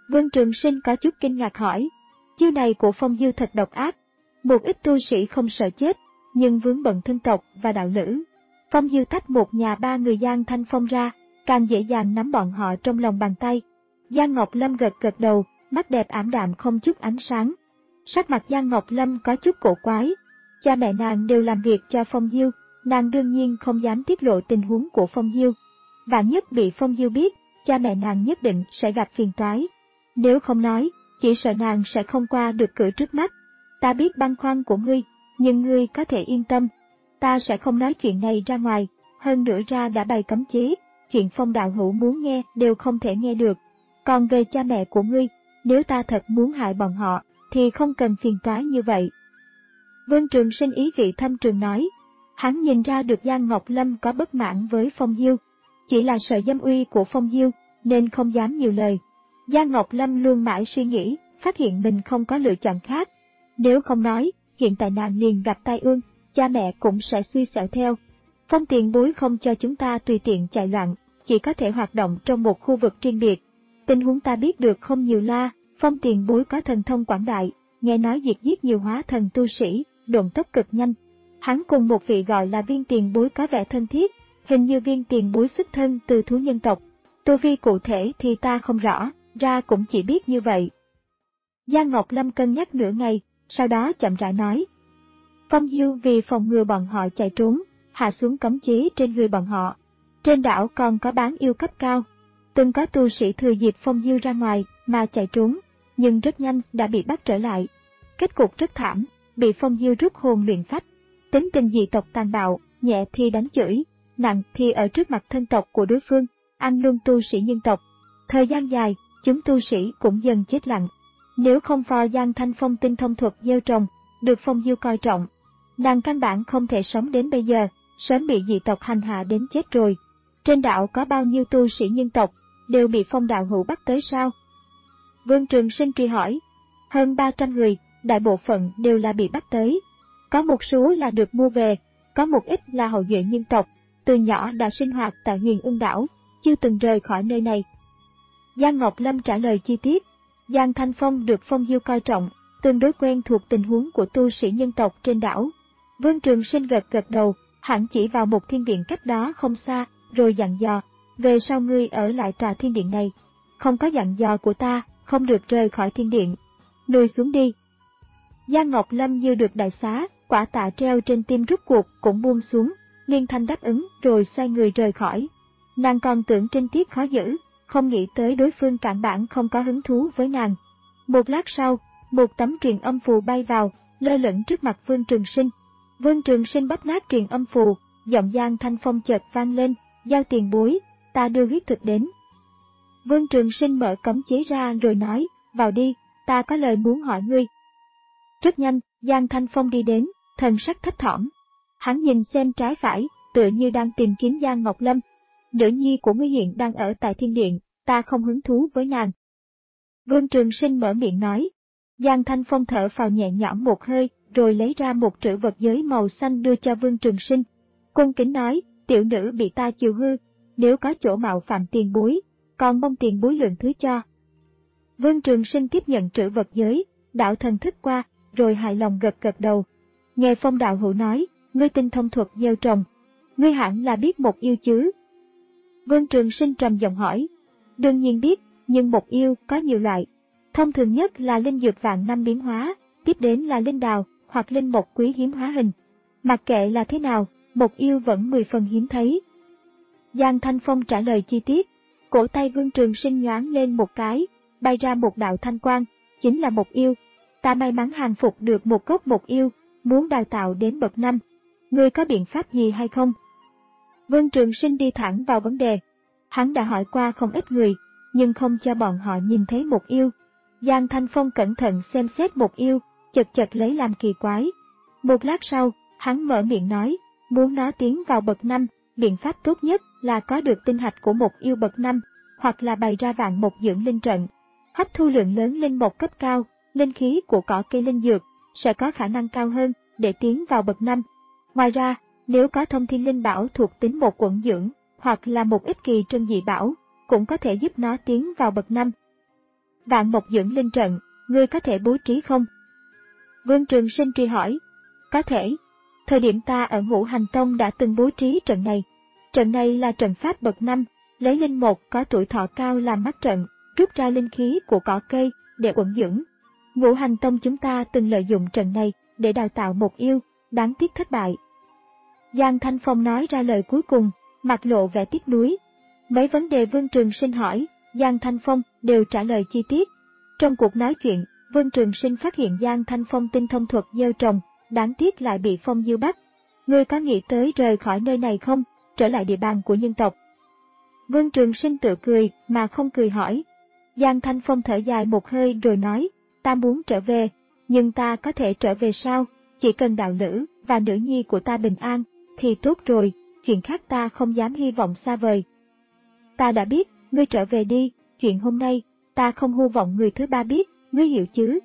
Vương Trường Sinh có chút kinh ngạc hỏi, chiêu này của Phong Dư thật độc ác. Một ít tu sĩ không sợ chết, nhưng vướng bận thân tộc và đạo lữ. Phong Dư tách một nhà ba người Giang Thanh Phong ra, càng dễ dàng nắm bọn họ trong lòng bàn tay. Giang Ngọc Lâm gật gật đầu, mắt đẹp ảm đạm không chút ánh sáng. Sắc mặt Giang Ngọc Lâm có chút cổ quái. Cha mẹ nàng đều làm việc cho Phong Diêu, nàng đương nhiên không dám tiết lộ tình huống của Phong Diêu. Vạn nhất bị Phong Diêu biết, cha mẹ nàng nhất định sẽ gặp phiền toái. Nếu không nói, chỉ sợ nàng sẽ không qua được cửa trước mắt. Ta biết băn khoăn của ngươi, nhưng ngươi có thể yên tâm. Ta sẽ không nói chuyện này ra ngoài, hơn nữa ra đã bày cấm chế, chuyện Phong đạo hữu muốn nghe đều không thể nghe được. Còn về cha mẹ của ngươi, nếu ta thật muốn hại bọn họ, thì không cần phiền toái như vậy. Vương Trường Sinh ý vị thâm trường nói, hắn nhìn ra được Giang Ngọc Lâm có bất mãn với Phong Diêu, chỉ là sợ dâm uy của Phong Diêu, nên không dám nhiều lời. Giang Ngọc Lâm luôn mãi suy nghĩ, phát hiện mình không có lựa chọn khác. Nếu không nói, hiện tại nàng liền gặp tai ương, cha mẹ cũng sẽ suy xẻo theo. Phong tiền bối không cho chúng ta tùy tiện chạy loạn, chỉ có thể hoạt động trong một khu vực riêng biệt. Tình huống ta biết được không nhiều la, Phong tiền bối có thần thông quảng đại, nghe nói diệt giết nhiều hóa thần tu sĩ, độn tốc cực nhanh. Hắn cùng một vị gọi là Viên tiền bối có vẻ thân thiết, hình như Viên tiền bối xuất thân từ thú nhân tộc. Tu vi cụ thể thì ta không rõ, ra cũng chỉ biết như vậy. Giang Ngọc Lâm cân nhắc nửa ngày, sau đó chậm rãi nói. Phong Diêu vì phòng ngừa bọn họ chạy trốn, hạ xuống cấm chế trên người bọn họ. Trên đảo còn có bán yêu cấp cao. Từng có tu sĩ thừa dịp Phong Diêu ra ngoài mà chạy trốn, nhưng rất nhanh đã bị bắt trở lại. Kết cục rất thảm, bị Phong Diêu rút hồn luyện phách. Tính tình dị tộc tàn bạo, nhẹ thì đánh chửi, nặng thì ở trước mặt thân tộc của đối phương, ăn luôn tu sĩ nhân tộc. Thời gian dài, chúng tu sĩ cũng dần chết lặng. Nếu không phò Giang Thanh Phong tinh thông thuật gieo trồng, được Phong Diêu coi trọng, nàng căn bản không thể sống đến bây giờ, sớm bị dị tộc hành hạ đến chết rồi. Trên đảo có bao nhiêu tu sĩ nhân tộc, đều bị Phong đạo hữu bắt tới sao? Vương Trường Sinh truy hỏi. Hơn ba trăm người, đại bộ phận đều là bị bắt tới. Có một số là được mua về, có một ít là hậu duệ nhân tộc, từ nhỏ đã sinh hoạt tại Huyền Ưng đảo, chưa từng rời khỏi nơi này. Giang Ngọc Lâm trả lời chi tiết. Giang Thanh Phong được Phong Diêu coi trọng, tương đối quen thuộc tình huống của tu sĩ nhân tộc trên đảo. Vương Trường Sinh gật gật đầu, hẳn chỉ vào một thiên điện cách đó không xa, rồi dặn dò, về sau ngươi ở lại tòa thiên điện này. Không có dặn dò của ta, không được rời khỏi thiên điện. Lùi xuống đi. Giang Ngọc Lâm như được đại xá, quả tạ treo trên tim rút cuộc cũng buông xuống, liên thanh đáp ứng rồi xoay người rời khỏi. Nàng còn tưởng Trinh Tiết khó giữ, không nghĩ tới đối phương cản bản không có hứng thú với nàng. Một lát sau, một tấm truyền âm phù bay vào, lơ lửng trước mặt Vương Trường Sinh. Vương Trường Sinh bóp nát truyền âm phù, giọng Giang Thanh Phong chợt vang lên, giao tiền bối, ta đưa huyết thực đến. Vương Trường Sinh mở cấm chế ra rồi nói, vào đi, ta có lời muốn hỏi ngươi. Rất nhanh, Giang Thanh Phong đi đến, thần sắc thấp thỏm. Hắn nhìn xem trái phải, tựa như đang tìm kiếm Giang Ngọc Lâm. Nữ nhi của ngươi hiện đang ở tại thiên điện, ta không hứng thú với nàng. Vương Trường Sinh mở miệng nói. Giang Thanh Phong thở phào nhẹ nhõm một hơi, rồi lấy ra một trữ vật giới màu xanh đưa cho Vương Trường Sinh. Cung kính nói, tiểu nữ bị ta chiều hư, nếu có chỗ mạo phạm tiền bối, còn mong tiền bối lượng thứ cho. Vương Trường Sinh tiếp nhận trữ vật giới, đạo thần thức qua, rồi hài lòng gật gật đầu. Nghe Phong đạo hữu nói, ngươi tinh thông thuật gieo trồng, ngươi hẳn là biết một yêu chứ? Vương Trường Sinh trầm giọng hỏi. Đương nhiên biết, nhưng một yêu có nhiều loại. Thông thường nhất là linh dược vạn năm biến hóa, tiếp đến là linh đào hoặc linh mộc quý hiếm hóa hình. Mặc kệ là thế nào, một yêu vẫn mười phần hiếm thấy. Giang Thanh Phong trả lời chi tiết. Cổ tay Vương Trường Sinh nhoáng lên một cái, bay ra một đạo thanh quang, chính là một yêu. Ta may mắn hàng phục được một gốc một yêu, muốn đào tạo đến bậc năm. Ngươi có biện pháp gì hay không? Vương Trường Sinh đi thẳng vào vấn đề. Hắn đã hỏi qua không ít người, nhưng không cho bọn họ nhìn thấy một yêu. Giang Thanh Phong cẩn thận xem xét một yêu, chật chật lấy làm kỳ quái. Một lát sau, hắn mở miệng nói, muốn nó tiến vào bậc năm, biện pháp tốt nhất là có được tinh hạch của một yêu bậc năm, hoặc là bày ra vạn mộc dưỡng linh trận, hấp thu lượng lớn linh mộc cấp cao, linh khí của cỏ cây linh dược, sẽ có khả năng cao hơn để tiến vào bậc năm. Ngoài ra, nếu có thông thiên linh bảo thuộc tính một quận dưỡng, hoặc là một ít kỳ trân dị bảo, cũng có thể giúp nó tiến vào bậc năm. Vạn Mộc dưỡng linh trận, ngươi có thể bố trí không? Vương Trường Sinh truy hỏi. Có thể. Thời điểm ta ở Ngũ Hành Tông đã từng bố trí trận này. Trận này là trận pháp bậc năm, lấy linh một có tuổi thọ cao làm mắt trận, rút ra linh khí của cỏ cây để uẩn dưỡng. Ngũ Hành Tông chúng ta từng lợi dụng trận này để đào tạo một yêu, đáng tiếc thất bại. Giang Thanh Phong nói ra lời cuối cùng, mặt lộ vẻ tiếc nuối. Mấy vấn đề Vương Trường Sinh hỏi, Giang Thanh Phong đều trả lời chi tiết. Trong cuộc nói chuyện, Vương Trường Sinh phát hiện Giang Thanh Phong tinh thông thuật gieo trồng, đáng tiếc lại bị Phong Diêu bắt. Ngươi có nghĩ tới rời khỏi nơi này không, trở lại địa bàn của nhân tộc? Vương Trường Sinh tự cười mà không cười hỏi. Giang Thanh Phong thở dài một hơi rồi nói, ta muốn trở về, nhưng ta có thể trở về sao? Chỉ cần đạo lữ và nữ nhi của ta bình an thì tốt rồi, chuyện khác ta không dám hy vọng xa vời. Ta đã biết, ngươi trở về đi, chuyện hôm nay ta không hy vọng người thứ ba biết, ngươi hiểu chứ?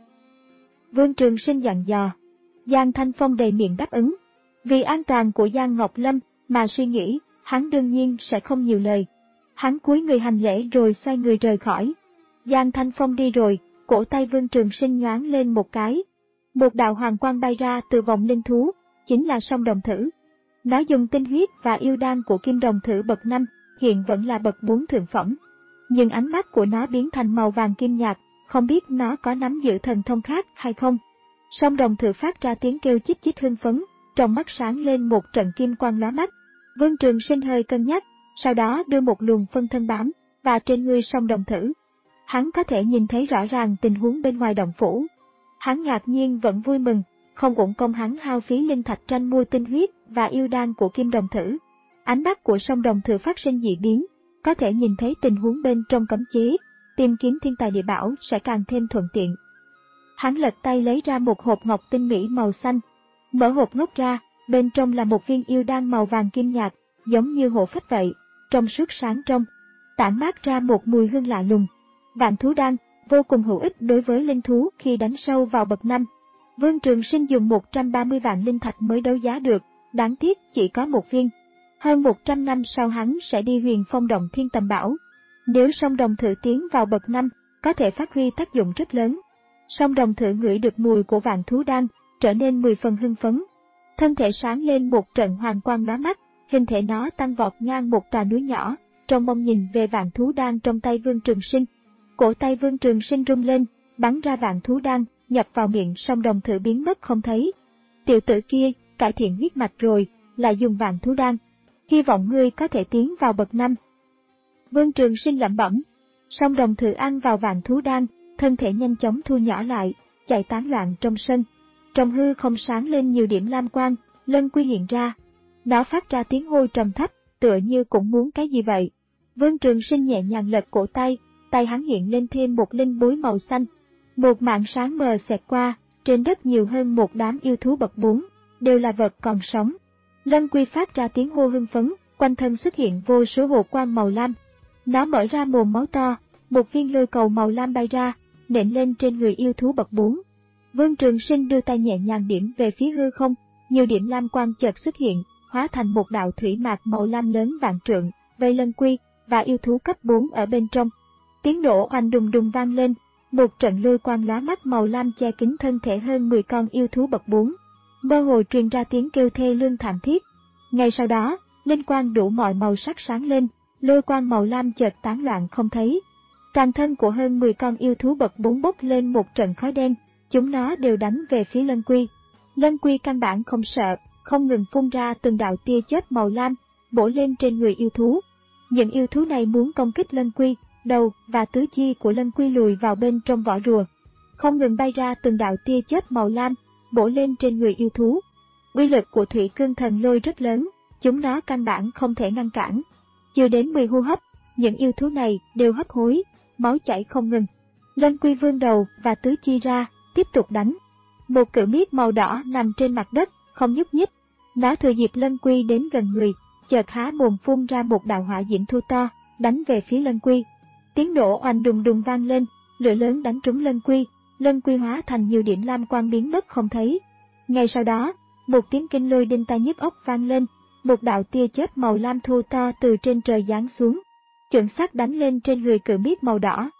Vương Trường Sinh dặn dò. Giang Thanh Phong đầy miệng đáp ứng. Vì an toàn của Giang Ngọc Lâm mà suy nghĩ, hắn đương nhiên sẽ không nhiều lời. Hắn cúi người hành lễ rồi xoay người rời khỏi. Giang Thanh Phong đi rồi, cổ tay Vương Trường Sinh nhoáng lên một cái. Một đạo hoàng quang bay ra từ vòng linh thú, chính là song đồng thử. Nó dùng tinh huyết và yêu đan của kim đồng thử bậc năm, hiện vẫn là bậc bốn thượng phẩm. Nhưng ánh mắt của nó biến thành màu vàng kim nhạt, không biết nó có nắm giữ thần thông khác hay không. Song đồng thử phát ra tiếng kêu chích chích hưng phấn, trong mắt sáng lên một trận kim quang lóa mắt. Vương Trường Sinh hơi cân nhắc, sau đó đưa một luồng phân thân bám và trên người song đồng thử. Hắn có thể nhìn thấy rõ ràng tình huống bên ngoài động phủ. Hắn ngạc nhiên vẫn vui mừng, không uổng công hắn hao phí linh thạch tranh mua tinh huyết và yêu đan của kim đồng thử. Ánh mắt của song đồng thử phát sinh dị biến, có thể nhìn thấy tình huống bên trong cấm chế, tìm kiếm thiên tài địa bảo sẽ càng thêm thuận tiện. Hắn lật tay lấy ra một hộp ngọc tinh mỹ màu xanh, mở hộp ngọc ra, bên trong là một viên yêu đan màu vàng kim nhạt, giống như hổ phách vậy, trong suốt sáng trong, tản mát ra một mùi hương lạ lùng. Vạn thú đan, vô cùng hữu ích đối với linh thú khi đánh sâu vào bậc năm. Vương Trường Sinh dùng một trăm ba mươi vạn linh thạch mới đấu giá được, đáng tiếc chỉ có một viên. Hơn một trăm năm sau hắn sẽ đi Huyền Phong Động Thiên tầm bảo. Nếu song đồng thử tiến vào bậc năm, có thể phát huy tác dụng rất lớn. Song đồng thử ngửi được mùi của vạn thú đan, trở nên mười phần hưng phấn. Thân thể sáng lên một trận hoàng quang lóa mắt, hình thể nó tăng vọt ngang một tòa núi nhỏ, trong mong nhìn về vạn thú đan trong tay Vương Trường Sinh. Cổ tay Vương Trường Sinh rung lên, bắn ra vạn thú đan, nhập vào miệng song đồng thử biến mất không thấy. Tiểu tử kia, cải thiện huyết mạch rồi, lại dùng vạn thú đan. Hy vọng ngươi có thể tiến vào bậc năm. Vương Trường Sinh lẩm bẩm. Song đồng thử ăn vào vạn thú đan, thân thể nhanh chóng thu nhỏ lại, chạy tán loạn trong sân. Trong hư không sáng lên nhiều điểm lam quang, Lân Quy hiện ra. Nó phát ra tiếng hô trầm thấp, tựa như cũng muốn cái gì vậy. Vương Trường Sinh nhẹ nhàng lật cổ tay, tay hắn hiện lên thêm một linh bối màu xanh. Một mảng sáng mờ xẹt qua, trên đất nhiều hơn một đám yêu thú bậc bốn, đều là vật còn sống. Lân Quy phát ra tiếng hô hưng phấn, quanh thân xuất hiện vô số hồ quang màu lam. Nó mở ra mồm máu to, một viên lôi cầu màu lam bay ra, nện lên trên người yêu thú bậc bốn. Vương Trường Sinh đưa tay nhẹ nhàng điểm về phía hư không, nhiều điểm lam quang chợt xuất hiện, hóa thành một đạo thủy mạc màu lam lớn vạn trượng, vây Lân Quy và yêu thú cấp bốn ở bên trong. Tiếng nổ oanh đùng đùng vang lên, một trận lôi quang lóa mắt màu lam che kín thân thể hơn mười con yêu thú bậc bốn. Mơ hồ truyền ra tiếng kêu thê lương thảm thiết. Ngay sau đó, linh quang đủ mọi màu sắc sáng lên, lôi quang màu lam chợt tán loạn không thấy. Toàn thân của hơn mười con yêu thú bậc bốn bốc lên một trận khói đen, chúng nó đều đánh về phía Lân Quy. Lân Quy căn bản không sợ, không ngừng phun ra từng đạo tia chớp màu lam, bổ lên trên người yêu thú. Những yêu thú này muốn công kích Lân Quy, đầu và tứ chi của Lân Quy lùi vào bên trong vỏ rùa. Không ngừng bay ra từng đạo tia chớp màu lam, bổ lên trên người yêu thú. Uy lực của Thủy Cương Thần Lôi rất lớn, chúng nó căn bản không thể ngăn cản. Chưa đến mười hô hấp, những yêu thú này đều hấp hối, máu chảy không ngừng. Lân Quy vươn đầu và tứ chi ra, tiếp tục đánh. Một cự miết màu đỏ nằm trên mặt đất, không nhúc nhích. Nó thừa dịp Lân Quy đến gần người, chợt há mồm phun ra một đạo hỏa diễm thu to, đánh về phía Lân Quy. Tiếng nổ oanh đùng đùng vang lên, lửa lớn đánh trúng Lân Quy, Lân Quy hóa thành nhiều điểm lam quang biến mất không thấy. Ngay sau đó, một tiếng kinh lôi đinh tai nhức óc vang lên, một đạo tia chớp màu lam thu to từ trên trời giáng xuống, chuẩn xác đánh lên trên người cự miết màu đỏ.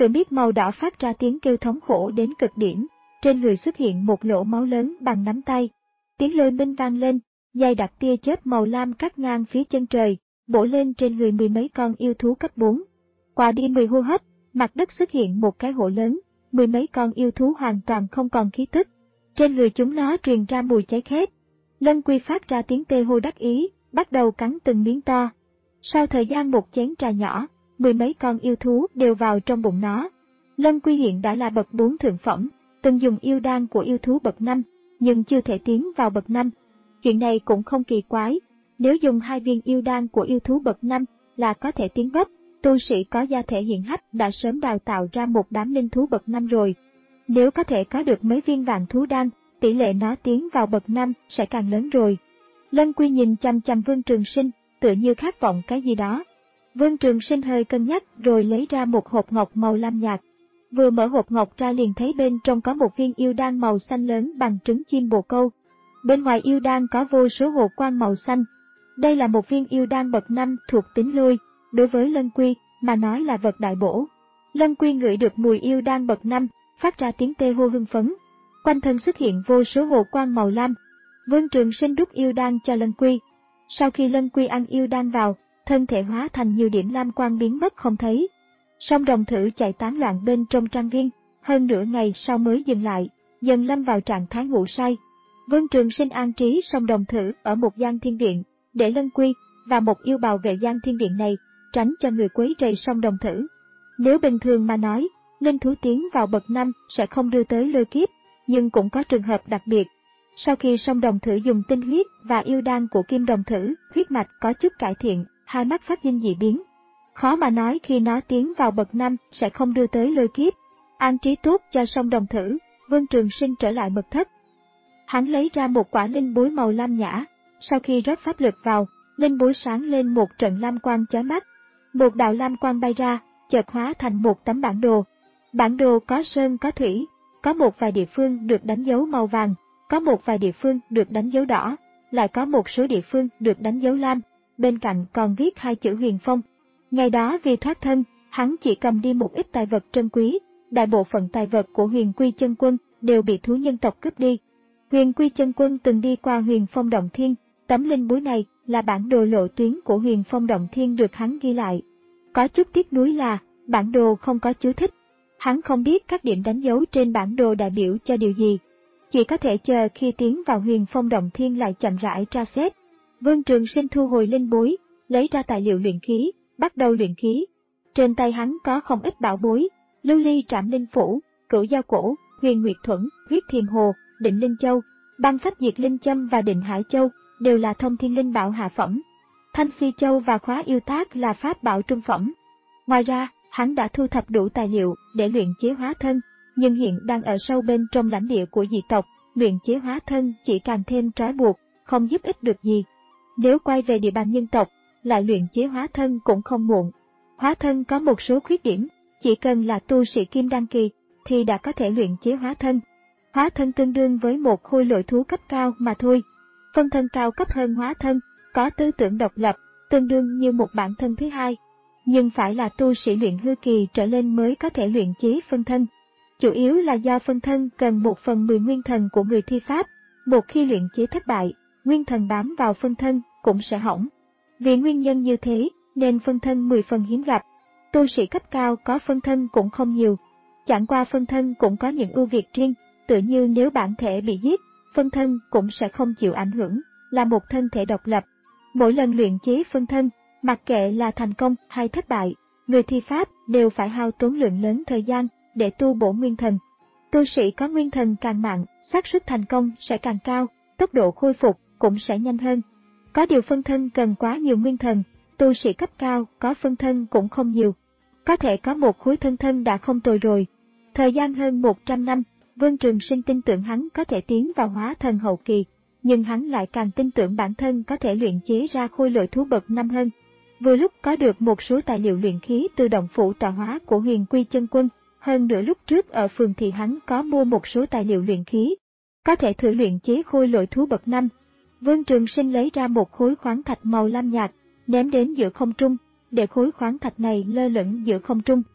Cự miết màu đỏ phát ra tiếng kêu thống khổ đến cực điểm, trên người xuất hiện một lỗ máu lớn bằng nắm tay. Tiếng lôi minh vang lên, dày đặc tia chớp màu lam cắt ngang phía chân trời, bổ lên trên người mười mấy con yêu thú cấp bốn. Qua đi mười hô hấp, mặt đất xuất hiện một cái hố lớn, mười mấy con yêu thú hoàn toàn không còn khí tức. Trên người chúng nó truyền ra mùi cháy khét. Lân Quy phát ra tiếng tê hô đắc ý, bắt đầu cắn từng miếng to. Sau thời gian một chén trà nhỏ, mười mấy con yêu thú đều vào trong bụng nó. Lân Quy hiện đã là bậc bốn thượng phẩm, từng dùng yêu đan của yêu thú bậc năm, nhưng chưa thể tiến vào bậc năm. Chuyện này cũng không kỳ quái, nếu dùng hai viên yêu đan của yêu thú bậc năm là có thể tiến gấp, tu sĩ có gia thể hiển hách đã sớm đào tạo ra một đám linh thú bậc năm rồi. Nếu có thể có được mấy viên vạn thú đan, tỷ lệ nó tiến vào bậc năm sẽ càng lớn rồi. Lân Quy nhìn chằm chằm Vương Trường Sinh, tựa như khát vọng cái gì đó. Vương Trường Sinh hơi cân nhắc rồi lấy ra một hộp ngọc màu lam nhạt. Vừa mở hộp ngọc ra liền thấy bên trong có một viên yêu đan màu xanh lớn bằng trứng chim bồ câu. Bên ngoài yêu đan có vô số hồ quang màu xanh. Đây là một viên yêu đan bậc năm thuộc tính lôi, đối với Lân Quy mà nói là vật đại bổ. Lân Quy ngửi được mùi yêu đan bậc năm, phát ra tiếng tê hô hưng phấn. Quanh thân xuất hiện vô số hồ quang màu lam. Vương Trường Sinh đút yêu đan cho Lân Quy. Sau khi Lân Quy ăn yêu đan vào, thân thể hóa thành nhiều điểm lam quang biến mất không thấy. Song đồng thử chạy tán loạn bên trong trang viên, hơn nửa ngày sau mới dừng lại, dần lâm vào trạng thái ngủ say. Vương Trường Sinh an trí song đồng thử ở một gian thiên điện, để Lân Quy và một yêu bảo vệ gian thiên điện này, tránh cho người quấy rầy song đồng thử. Nếu bình thường mà nói, linh thú tiến vào bậc năm sẽ không đưa tới lôi kiếp, nhưng cũng có trường hợp đặc biệt. Sau khi song đồng thử dùng tinh huyết và yêu đan của kim đồng thử, huyết mạch có chút cải thiện, hai mắt phát sinh dị biến. Khó mà nói khi nó tiến vào bậc năm sẽ không đưa tới lôi kiếp. An trí tốt cho song đồng thử, Vương Trường Sinh trở lại mật thất. Hắn lấy ra một quả linh bối màu lam nhã, sau khi rót pháp lực vào, linh bối sáng lên một trận lam quang chói mắt. Một đạo lam quang bay ra, chợt hóa thành một tấm bản đồ. Bản đồ có sơn có thủy, có một vài địa phương được đánh dấu màu vàng, có một vài địa phương được đánh dấu đỏ, lại có một số địa phương được đánh dấu lam, bên cạnh còn viết hai chữ Huyền Phong. Ngày đó vì thoát thân, hắn chỉ cầm đi một ít tài vật trân quý, đại bộ phận tài vật của Huyền Quy Chân Quân đều bị thú nhân tộc cướp đi. Huyền Quy Chân Quân từng đi qua Huyền Phong Động Thiên, tấm linh bối này là bản đồ lộ tuyến của Huyền Phong Động Thiên được hắn ghi lại. Có chút tiếc nuối là, bản đồ không có chú thích. Hắn không biết các điểm đánh dấu trên bản đồ đại biểu cho điều gì. Chỉ có thể chờ khi tiến vào Huyền Phong Động Thiên lại chậm rãi tra xét. Vương Trường Sinh thu hồi linh bối, lấy ra tài liệu luyện khí, bắt đầu luyện khí. Trên tay hắn có không ít bảo bối, lưu ly trảm linh phủ, cửu giao cổ, huyền nguyệt thuẫn, huyết thiềm hồ, định linh châu, băng phách diệt linh châm và định hải châu, đều là thông thiên linh bảo hạ phẩm. Thanh si châu và khóa yêu tác là pháp bảo trung phẩm. Ngoài ra, hắn đã thu thập đủ tài liệu để luyện chế hóa thân, nhưng hiện đang ở sâu bên trong lãnh địa của dị tộc, luyện chế hóa thân chỉ càng thêm trói buộc, không giúp ích được gì. Nếu quay về địa bàn nhân tộc, lại luyện chế hóa thân cũng không muộn. Hóa thân có một số khuyết điểm, chỉ cần là tu sĩ kim đan kỳ thì đã có thể luyện chế hóa thân. Hóa thân tương đương với một khôi lỗi thú cấp cao mà thôi. Phân thân cao cấp hơn hóa thân, có tư tưởng độc lập, tương đương như một bản thân thứ hai. Nhưng phải là tu sĩ luyện hư kỳ trở lên mới có thể luyện chế phân thân. Chủ yếu là do phân thân cần một phần mười nguyên thần của người thi pháp. Một khi luyện chế thất bại, nguyên thần bám vào phân thân cũng sẽ hỏng. Vì nguyên nhân như thế nên phân thân mười phần hiếm gặp. Tu sĩ cấp cao có phân thân cũng không nhiều. Chẳng qua phân thân cũng có những ưu việt riêng, tự như nếu bản thể bị giết, phân thân cũng sẽ không chịu ảnh hưởng, là một thân thể độc lập. Mỗi lần luyện chế phân thân, mặc kệ là thành công hay thất bại, người thi pháp đều phải hao tốn lượng lớn thời gian để tu bổ nguyên thần. Tu sĩ có nguyên thần càng mạnh, xác suất thành công sẽ càng cao, tốc độ khôi phục cũng sẽ nhanh hơn. Có điều phân thân cần quá nhiều nguyên thần, tu sĩ cấp cao có phân thân cũng không nhiều. Có thể có một khối thân thân đã không tồi rồi. Thời gian hơn một trăm năm, Vương Trường Sinh tin tưởng hắn có thể tiến vào hóa thần hậu kỳ, nhưng hắn lại càng tin tưởng bản thân có thể luyện chế ra khôi lỗi thú bậc năm hơn. Vừa lúc có được một số tài liệu luyện khí từ động phủ tọa hóa của Huyền Quy Chân Quân, hơn nữa lúc trước ở phường thì hắn có mua một số tài liệu luyện khí, có thể thử luyện chế khôi lỗi thú bậc năm. Vương Trường Sinh lấy ra một khối khoáng thạch màu lam nhạt, ném đến giữa không trung, để khối khoáng thạch này lơ lửng giữa không trung.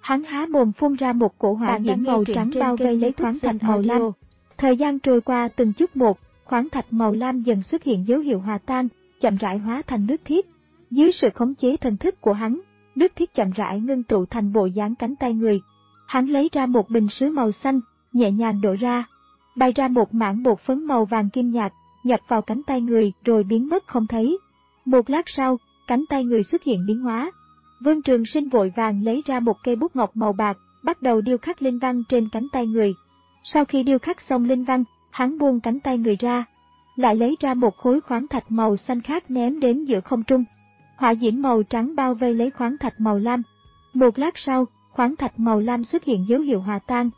Hắn há mồm phun ra một cổ hỏa diễm màu trắng bao vây lấy khoáng thạch màu lam. Thời gian trôi qua từng chút một, khoáng thạch màu lam dần xuất hiện dấu hiệu hòa tan, chậm rãi hóa thành nước thiết. Dưới sự khống chế thần thức của hắn, nước thiết chậm rãi ngưng tụ thành bộ dáng cánh tay người. Hắn lấy ra một bình sứ màu xanh, nhẹ nhàng đổ ra, bay ra một mảng bột phấn màu vàng kim nhạt, nhập vào cánh tay người rồi biến mất không thấy. Một lát sau, cánh tay người xuất hiện biến hóa. Vương Trường Sinh vội vàng lấy ra một cây bút ngọc màu bạc, bắt đầu điêu khắc linh văn trên cánh tay người. Sau khi điêu khắc xong linh văn, hắn buông cánh tay người ra, lại lấy ra một khối khoáng thạch màu xanh khác ném đến giữa không trung. Hỏa diễm màu trắng bao vây lấy khoáng thạch màu lam. Một lát sau, khoáng thạch màu lam xuất hiện dấu hiệu hòa tan.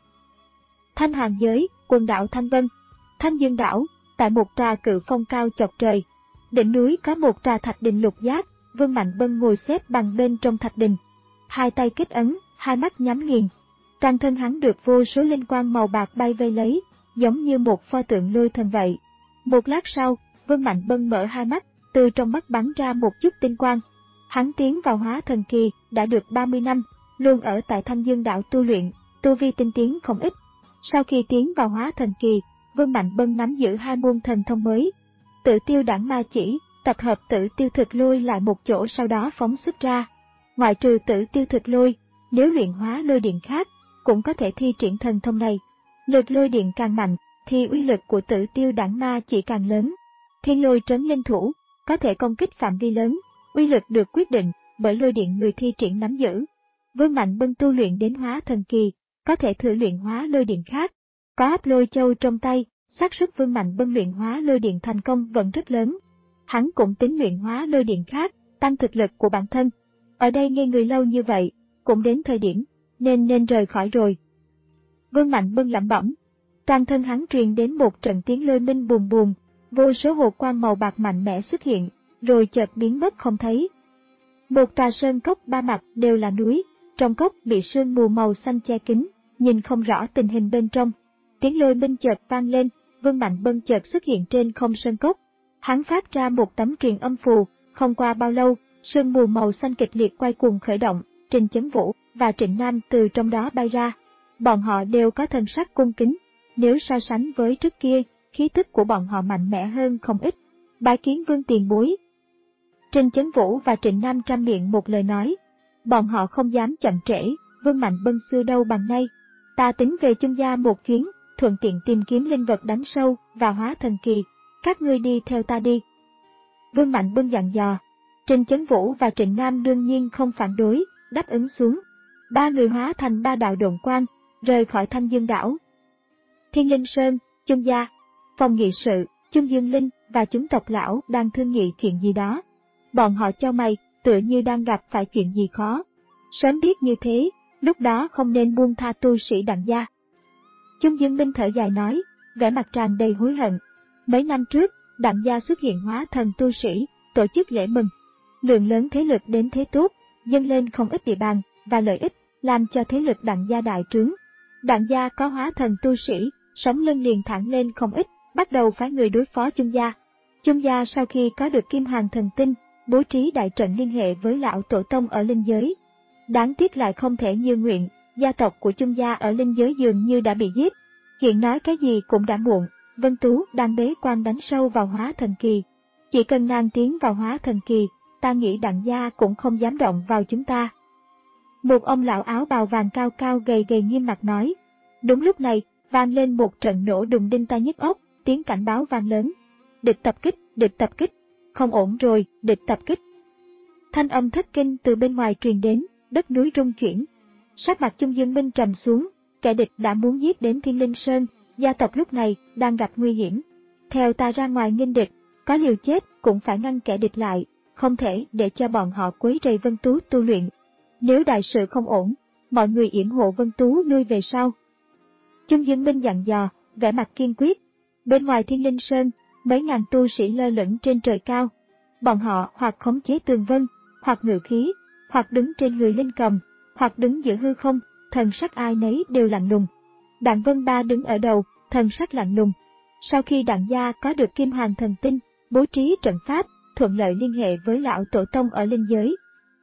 Thanh Hàng giới, quần đảo Thanh Vân, Thanh Dương đảo, tại một tòa cự phong cao chọc trời. Đỉnh núi có một tòa thạch đình lục giác, Vương Mạnh Bân ngồi xếp bằng bên trong thạch đình. Hai tay kết ấn, hai mắt nhắm nghiền. Toàn thân hắn được vô số linh quang màu bạc bay vây lấy, giống như một pho tượng lôi thần vậy. Một lát sau, Vương Mạnh Bân mở hai mắt, từ trong mắt bắn ra một chút tinh quang. Hắn tiến vào hóa thần kỳ, đã được ba mươi năm, luôn ở tại Thanh Dương đảo tu luyện, tu vi tinh tiến không ít. Sau khi tiến vào hóa thần kỳ, Vương Mạnh Bân nắm giữ hai môn thần thông mới. Tự tiêu đẳng ma chỉ, tập hợp tử tiêu thực lôi lại một chỗ sau đó phóng xuất ra. Ngoại trừ tử tiêu thực lôi, nếu luyện hóa lôi điện khác, cũng có thể thi triển thần thông này. Lực lôi điện càng mạnh, thì uy lực của tử tiêu đẳng ma chỉ càng lớn. Thiên lôi trấn linh thủ, có thể công kích phạm vi lớn, uy lực được quyết định bởi lôi điện người thi triển nắm giữ. Vương Mạnh Bân tu luyện đến hóa thần kỳ, có thể thử luyện hóa lôi điện khác. Có áp lôi châu trong tay, xác suất Vương Mạnh Bân luyện hóa lôi điện thành công vẫn rất lớn. Hắn cũng tính luyện hóa lôi điện khác, tăng thực lực của bản thân. Ở đây ngây người lâu như vậy, cũng đến thời điểm, nên nên rời khỏi rồi. Vương Mạnh Bân lẩm bẩm, toàn thân hắn truyền đến một trận tiếng lôi minh bùm bùm, vô số hồ quang màu bạc mạnh mẽ xuất hiện, rồi chợt biến mất không thấy. Một tòa sơn cốc ba mặt đều là núi, trong cốc bị sương mù màu xanh che kín, nhìn không rõ tình hình bên trong. Tiếng lôi minh chợt vang lên, Vương Mạnh Bân chợt xuất hiện trên không sơn cốc. Hắn phát ra một tấm truyền âm phù, không qua bao lâu, sương mù màu xanh kịch liệt quay cuồng khởi động, Trình Chấn Vũ và Trịnh Nam từ trong đó bay ra. Bọn họ đều có thần sắc cung kính, nếu so sánh với trước kia, khí tức của bọn họ mạnh mẽ hơn không ít. Bái kiến Vương tiền bối. Trình Chấn Vũ và Trịnh Nam trăm miệng một lời nói. Bọn họ không dám chậm trễ, Vương Mạnh Bân xưa đâu bằng nay. Ta tính về Chung gia một chuyến, thuận tiện tìm kiếm linh vật đánh sâu và hóa thần kỳ. Các ngươi đi theo ta đi. Vương Mạnh Bân dặn dò. Trình Chấn Vũ và Trịnh Nam đương nhiên không phản đối, đáp ứng xuống. Ba người hóa thành ba đạo độn quang, rời khỏi Thanh Dương đảo. Thiên Linh Sơn, Chung gia, phòng nghị sự, Chung Dương Linh và chúng tộc lão đang thương nghị chuyện gì đó. Bọn họ chau mày, tựa như đang gặp phải chuyện gì khó. Sớm biết như thế, lúc đó không nên buông tha tu sĩ Đặng gia. Chung Dương Linh thở dài nói, vẻ mặt tràn đầy hối hận. Mấy năm trước, Đặng gia xuất hiện hóa thần tu sĩ, tổ chức lễ mừng. Lượng lớn thế lực đến thế tốt, dâng lên không ít địa bàn và lợi ích, làm cho thế lực Đặng gia đại trướng. Đặng gia có hóa thần tu sĩ, sống lưng liền thẳng lên không ít, bắt đầu phái người đối phó Chung gia. Chung gia sau khi có được Kim Hoàng thần tinh, bố trí đại trận liên hệ với lão tổ tông ở linh giới. Đáng tiếc lại không thể như nguyện, gia tộc của Chung gia ở linh giới dường như đã bị giết. Hiện nói cái gì cũng đã muộn, Vân Tú đang bế quan đánh sâu vào hóa thần kỳ. Chỉ cần nàng tiến vào hóa thần kỳ, ta nghĩ Đặng gia cũng không dám động vào chúng ta. Một ông lão áo bào vàng cao cao gầy gầy nghiêm mặt nói. Đúng lúc này, vang lên một trận nổ đùng đinh tai nhức óc, tiếng cảnh báo vang lớn. Địch tập kích, địch tập kích, không ổn rồi, địch tập kích. Thanh âm thất kinh từ bên ngoài truyền đến, đất núi rung chuyển. Sắc mặt Chung Dương Minh trầm xuống, kẻ địch đã muốn giết đến Thiên Linh Sơn, gia tộc lúc này đang gặp nguy hiểm. Theo ta ra ngoài nghênh địch, có liều chết cũng phải ngăn kẻ địch lại, không thể để cho bọn họ quấy rầy Vân Tú tu luyện. Nếu đại sự không ổn, mọi người yểm hộ Vân Tú lui về sau. Chung Dương Minh dặn dò, vẻ mặt kiên quyết. Bên ngoài Thiên Linh Sơn, mấy ngàn tu sĩ lơ lửng trên trời cao. Bọn họ hoặc khống chế tường vân, hoặc ngự khí, hoặc đứng trên người linh cầm, hoặc đứng giữa hư không, thần sắc ai nấy đều lạnh lùng. Đặng Vân Ba đứng ở đầu, thần sắc lạnh lùng. Sau khi Đặng gia có được Kim Hoàng thần tinh, bố trí trận pháp, thuận lợi liên hệ với lão tổ tông ở linh giới.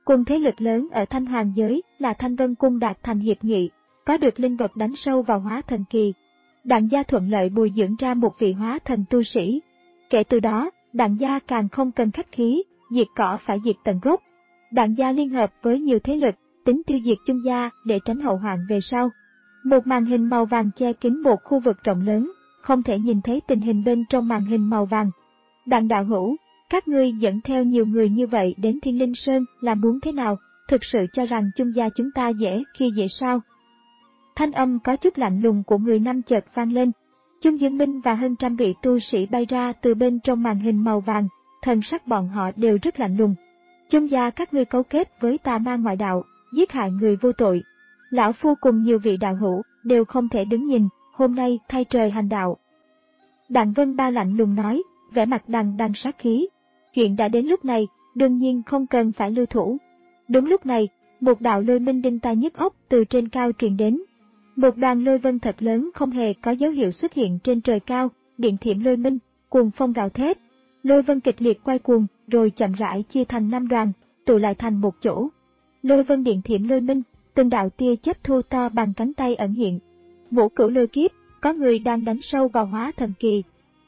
cùng thế lực lớn ở Thanh Hoàng giới là Thanh Vân Cung đạt thành hiệp nghị, có được linh vật đánh sâu vào hóa thần kỳ. Đặng gia thuận lợi bồi dưỡng ra một vị hóa thần tu sĩ. Kể từ đó, Đặng gia càng không cần khách khí, diệt cỏ phải diệt tận gốc. Đặng gia liên hợp với nhiều thế lực, tính tiêu diệt Chung gia để tránh hậu hoạn về sau. Một màn hình màu vàng che kín một khu vực rộng lớn, không thể nhìn thấy tình hình bên trong màn hình màu vàng. Đặng đạo hữu, các ngươi dẫn theo nhiều người như vậy đến Thiên Linh Sơn là muốn thế nào, thực sự cho rằng Chung gia chúng ta dễ khi dễ sao? Thanh âm có chút lạnh lùng của người nam chợt vang lên. Chung Dương Minh và hơn trăm vị tu sĩ bay ra từ bên trong màn hình màu vàng, thần sắc bọn họ đều rất lạnh lùng. Chung gia các ngươi cấu kết với tà ma ngoại đạo, giết hại người vô tội. Lão Phu cùng nhiều vị đạo hữu đều không thể đứng nhìn, hôm nay thay trời hành đạo. Đặng Vân Ba lạnh lùng nói, vẻ mặt đằng đằng sát khí. Chuyện đã đến lúc này, đương nhiên không cần phải lưu thủ. Đúng lúc này, một đạo lôi minh đinh tai nhức óc từ trên cao truyền đến. Một đoàn lôi vân thật lớn không hề có dấu hiệu xuất hiện trên trời cao, điện thiểm lôi minh, cuồng phong gào thét. Lôi vân kịch liệt quay cuồng, rồi chậm rãi chia thành năm đoàn, tụ lại thành một chỗ. Lôi vân điện thiểm lôi minh, từng đạo tia chớp thu to bằng cánh tay ẩn hiện. Ngũ cửu lôi kiếp, có người đang đánh sâu vào hóa thần kỳ.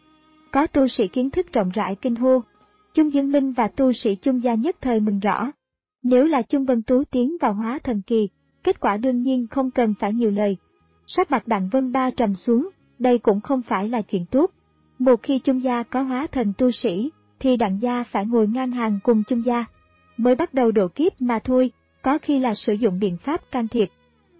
Có tu sĩ kiến thức rộng rãi kinh hô. Chung Dương Minh và tu sĩ Chung gia nhất thời mừng rõ. Nếu là Chung Vân Tú tiến vào hóa thần kỳ, kết quả đương nhiên không cần phải nhiều lời. Sắc mặt Đặng Vân Ba trầm xuống, đây cũng không phải là chuyện tốt. Một khi Chung gia có hóa thần tu sĩ, thì Đặng gia phải ngồi ngang hàng cùng Chung gia. Mới bắt đầu độ kiếp mà thôi, có khi là sử dụng biện pháp can thiệp.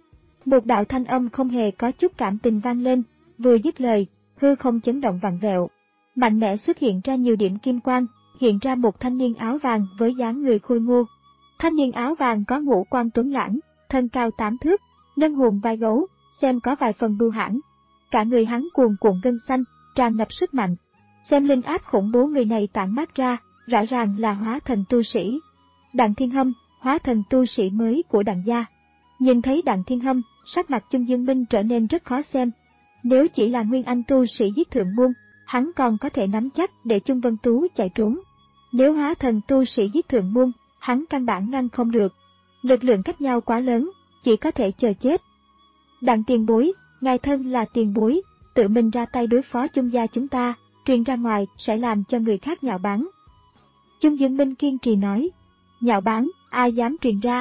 Một đạo thanh âm không hề có chút cảm tình vang lên, vừa dứt lời, hư không chấn động vặn vẹo. Mạnh mẽ xuất hiện ra nhiều điểm kim quang, hiện ra một thanh niên áo vàng với dáng người khôi ngô. Thanh niên áo vàng có ngũ quan tuấn lãng, thân cao tám thước, lưng hùm vai gấu, xem có vài phần bưu hãn. Cả người hắn cuồn cuộn gân xanh, tràn ngập sức mạnh. Xem linh áp khủng bố người này tản mát ra, rõ ràng là hóa thần tu sĩ. Đặng Thiên Hâm, hóa thần tu sĩ mới của Đặng gia. Nhìn thấy Đặng Thiên Hâm, sắc mặt Chung Dương Minh trở nên rất khó xem. Nếu chỉ là nguyên anh tu sĩ giết thượng môn, hắn còn có thể nắm chắc để Chung Vân Tú chạy trốn. Nếu hóa thần tu sĩ giết thượng môn, hắn căn bản ngăn không được. Lực lượng cách nhau quá lớn, chỉ có thể chờ chết. Đặng tiền bối, ngài thân là tiền bối, tự mình ra tay đối phó Chung gia chúng ta, truyền ra ngoài sẽ làm cho người khác nhạo báng. Chung Dương Minh kiên trì nói, nhạo báng, ai dám truyền ra.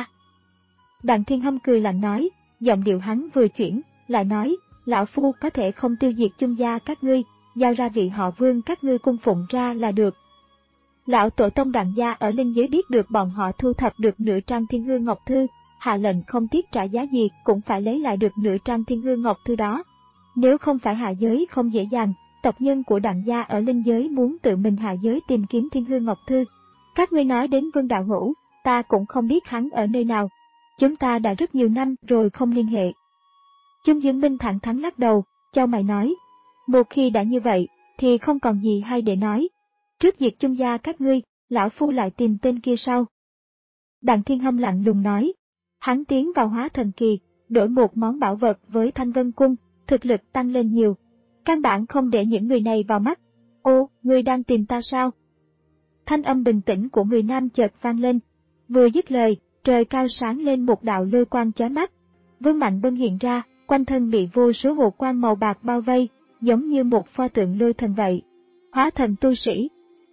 Đặng Thiên Hâm cười lạnh nói, giọng điệu hắn vừa chuyển, lại nói, lão phu có thể không tiêu diệt Chung gia các ngươi, giao ra vị họ Vương các ngươi cung phụng ra là được. Lão tổ tông Đặng gia ở linh giới biết được bọn họ thu thập được nửa trang Thiên Hương Ngọc Thư, hạ lệnh không tiếc trả giá gì cũng phải lấy lại được nửa trang Thiên Hương Ngọc Thư đó. Nếu không phải hạ giới không dễ dàng, tộc nhân của Đặng gia ở linh giới muốn tự mình hạ giới tìm kiếm Thiên Hương Ngọc Thư. Các ngươi nói đến Vương đạo hữu, ta cũng không biết hắn ở nơi nào. Chúng ta đã rất nhiều năm rồi không liên hệ. Chung Dương Minh thẳng thắn lắc đầu, chau mày nói, một khi đã như vậy, thì không còn gì hay để nói. Trước diệt Chung gia các ngươi, lão phu lại tìm tên kia sau. Đặng Thiên Hâm lạnh lùng nói, hắn tiến vào hóa thần kỳ, đổi một món bảo vật với Thanh Vân Cung, thực lực tăng lên nhiều. Căn bản không để những người này vào mắt. Ô, ngươi đang tìm ta sao? Thanh âm bình tĩnh của người nam chợt vang lên. Vừa dứt lời, trời cao sáng lên một đạo lôi quang chói mắt. Vương Mạnh Bân hiện ra, quanh thân bị vô số hồ quang màu bạc bao vây, giống như một pho tượng lôi thần vậy. Hóa thần tu sĩ.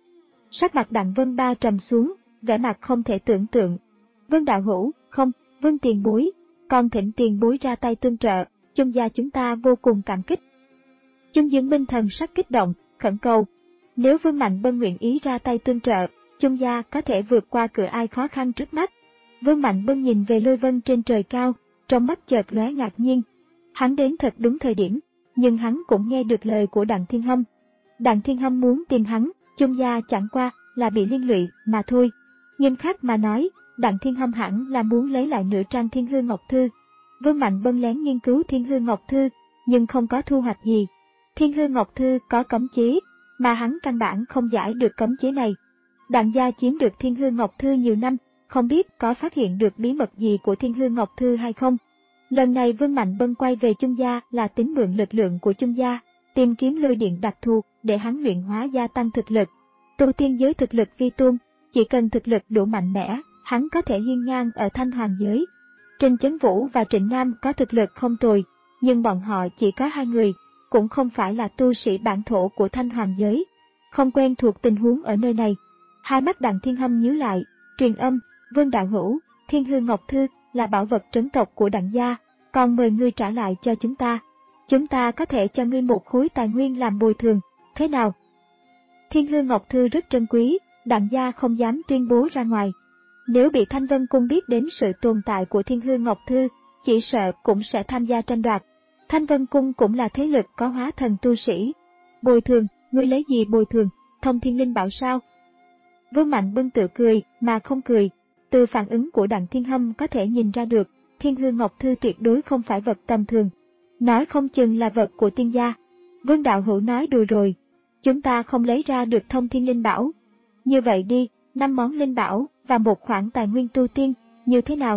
Sắc mặt Đặng Vân Ba trầm xuống, vẻ mặt không thể tưởng tượng. Vương đạo hữu, không, Vương tiền bối, còn thỉnh tiền bối ra tay tương trợ, Chung gia chúng ta vô cùng cảm kích. Chung Dương Minh thần sắc kích động, khẩn cầu. Nếu Vương Mạnh Bân nguyện ý ra tay tương trợ, Chung gia có thể vượt qua cửa ai khó khăn trước mắt. Vương Mạnh Bân nhìn về lôi vân trên trời cao, trong mắt chợt lóe ngạc nhiên. Hắn đến thật đúng thời điểm, nhưng hắn cũng nghe được lời của Đặng Thiên Hâm. Đặng Thiên Hâm muốn tìm hắn, Chung gia chẳng qua là bị liên lụy mà thôi. Nghiêm khắc mà nói, Đặng Thiên Hâm hẳn là muốn lấy lại nửa trang Thiên Hương Ngọc Thư. Vương Mạnh Bân lén nghiên cứu Thiên Hương Ngọc Thư, nhưng không có thu hoạch gì. Thiên Hương Ngọc Thư có cấm chế, mà hắn căn bản không giải được cấm chế này. Đặng gia chiếm được Thiên Hương Ngọc Thư nhiều năm, không biết có phát hiện được bí mật gì của Thiên Hương Ngọc Thư hay không. Lần này Vương Mạnh Bân quay về Chung gia là tính mượn lực lượng của Chung gia, tìm kiếm lôi điện đặc thù để hắn luyện hóa gia tăng thực lực. Tu tiên giới thực lực vi tôn, chỉ cần thực lực đủ mạnh mẽ hắn có thể hiên ngang ở Thanh Hoàng giới. Trình Chấn Vũ và Trịnh Nam có thực lực không tồi, nhưng bọn họ chỉ có hai người, cũng không phải là tu sĩ bản thổ của Thanh Hoàng giới, không quen thuộc tình huống ở nơi này. Hai mắt Đặng Thiên Hâm nhíu lại, truyền âm, Vương đạo hữu, Thiên Hư Ngọc Thư là bảo vật trấn tộc của Đặng gia, còn mời ngươi trả lại cho chúng ta. Chúng ta có thể cho ngươi một khối tài nguyên làm bồi thường, thế nào? Thiên Hư Ngọc Thư rất trân quý, Đặng gia không dám tuyên bố ra ngoài. Nếu bị Thanh Vân Cung biết đến sự tồn tại của Thiên Hư Ngọc Thư, chỉ sợ cũng sẽ tham gia tranh đoạt. Thanh Vân Cung cũng là thế lực có hóa thần tu sĩ. Bồi thường, ngươi lấy gì bồi thường, thông thiên linh bảo sao? Vương Mạnh Bân tự cười, mà không cười. Từ phản ứng của Đặng Thiên Hâm có thể nhìn ra được, Thiên Hư Ngọc Thư tuyệt đối không phải vật tầm thường. Nói không chừng là vật của tiên gia. Vương đạo hữu nói đùa rồi. Chúng ta không lấy ra được thông thiên linh bảo. Như vậy đi, năm món linh bảo và một khoản tài nguyên tu tiên, như thế nào?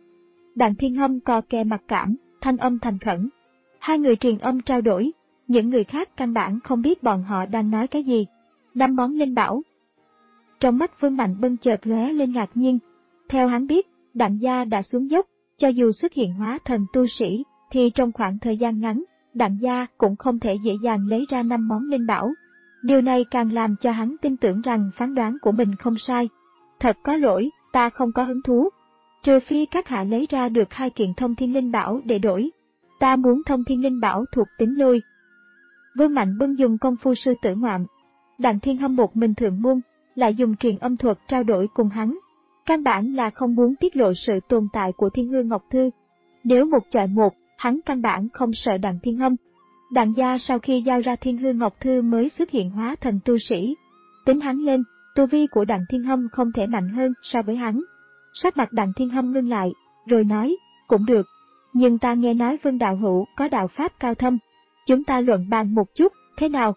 Đặng Thiên Hâm co kè mặt cảm, thanh âm thành khẩn. Hai người truyền âm trao đổi, những người khác căn bản không biết bọn họ đang nói cái gì. Năm món linh bảo. Trong mắt Vương Mạnh Bân chợt lóe lên ngạc nhiên. Theo hắn biết, Đặng gia đã xuống dốc, cho dù xuất hiện hóa thần tu sĩ, thì trong khoảng thời gian ngắn, Đặng gia cũng không thể dễ dàng lấy ra năm món linh bảo. Điều này càng làm cho hắn tin tưởng rằng phán đoán của mình không sai. Thật có lỗi, ta không có hứng thú. Trừ phi các hạ lấy ra được hai kiện thông thiên linh bảo để đổi. Ta muốn thông thiên linh bảo thuộc tính lôi. Vương Mạnh Bân dùng công phu sư tử ngoạm. Đặng Thiên Hâm một mình thượng môn, lại dùng truyền âm thuật trao đổi cùng hắn. Căn bản là không muốn tiết lộ sự tồn tại của Thiên Hư Ngọc Thư. Nếu một chọi một, hắn căn bản không sợ Đặng Thiên Hâm. Đặng gia sau khi giao ra Thiên Hư Ngọc Thư mới xuất hiện hóa thần tu sĩ. Tính hắn lên, tu vi của Đặng Thiên Hâm không thể mạnh hơn so với hắn. Sắc mặt Đặng Thiên Hâm ngưng lại, rồi nói, cũng được. Nhưng ta nghe nói Vương đạo hữu có đạo pháp cao thâm. Chúng ta luận bàn một chút, thế nào?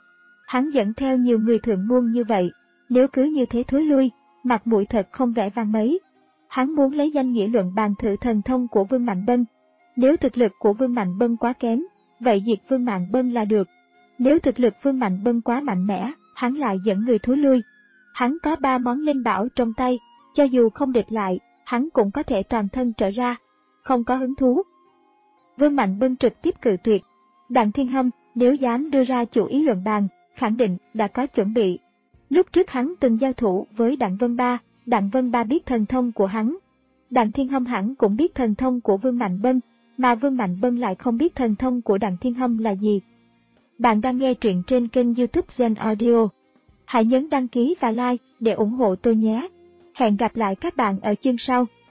Hắn dẫn theo nhiều người thượng môn như vậy, nếu cứ như thế thối lui, mặt mũi thật không vẻ vang mấy. Hắn muốn lấy danh nghĩa luận bàn thử thần thông của Vương Mạnh Bân. Nếu thực lực của Vương Mạnh Bân quá kém, vậy diệt Vương Mạnh Bân là được. Nếu thực lực Vương Mạnh Bân quá mạnh mẽ, hắn lại dẫn người thối lui. Hắn có ba món linh bảo trong tay, cho dù không địch lại, hắn cũng có thể toàn thân trở ra. Không có hứng thú. Vương Mạnh Bân trực tiếp cự tuyệt. Đặng Thiên Hâm, nếu dám đưa ra chủ ý luận bàn, khẳng định đã có chuẩn bị. Lúc trước hắn từng giao thủ với Đặng Vân Ba, Đặng Vân Ba biết thần thông của hắn. Đặng Thiên Hâm hẳn cũng biết thần thông của Vương Mạnh Bân, mà Vương Mạnh Bân lại không biết thần thông của Đặng Thiên Hâm là gì. Bạn đang nghe truyện trên kênh YouTube Gen Audio. Hãy nhấn đăng ký và like để ủng hộ tôi nhé. Hẹn gặp lại các bạn ở chương sau.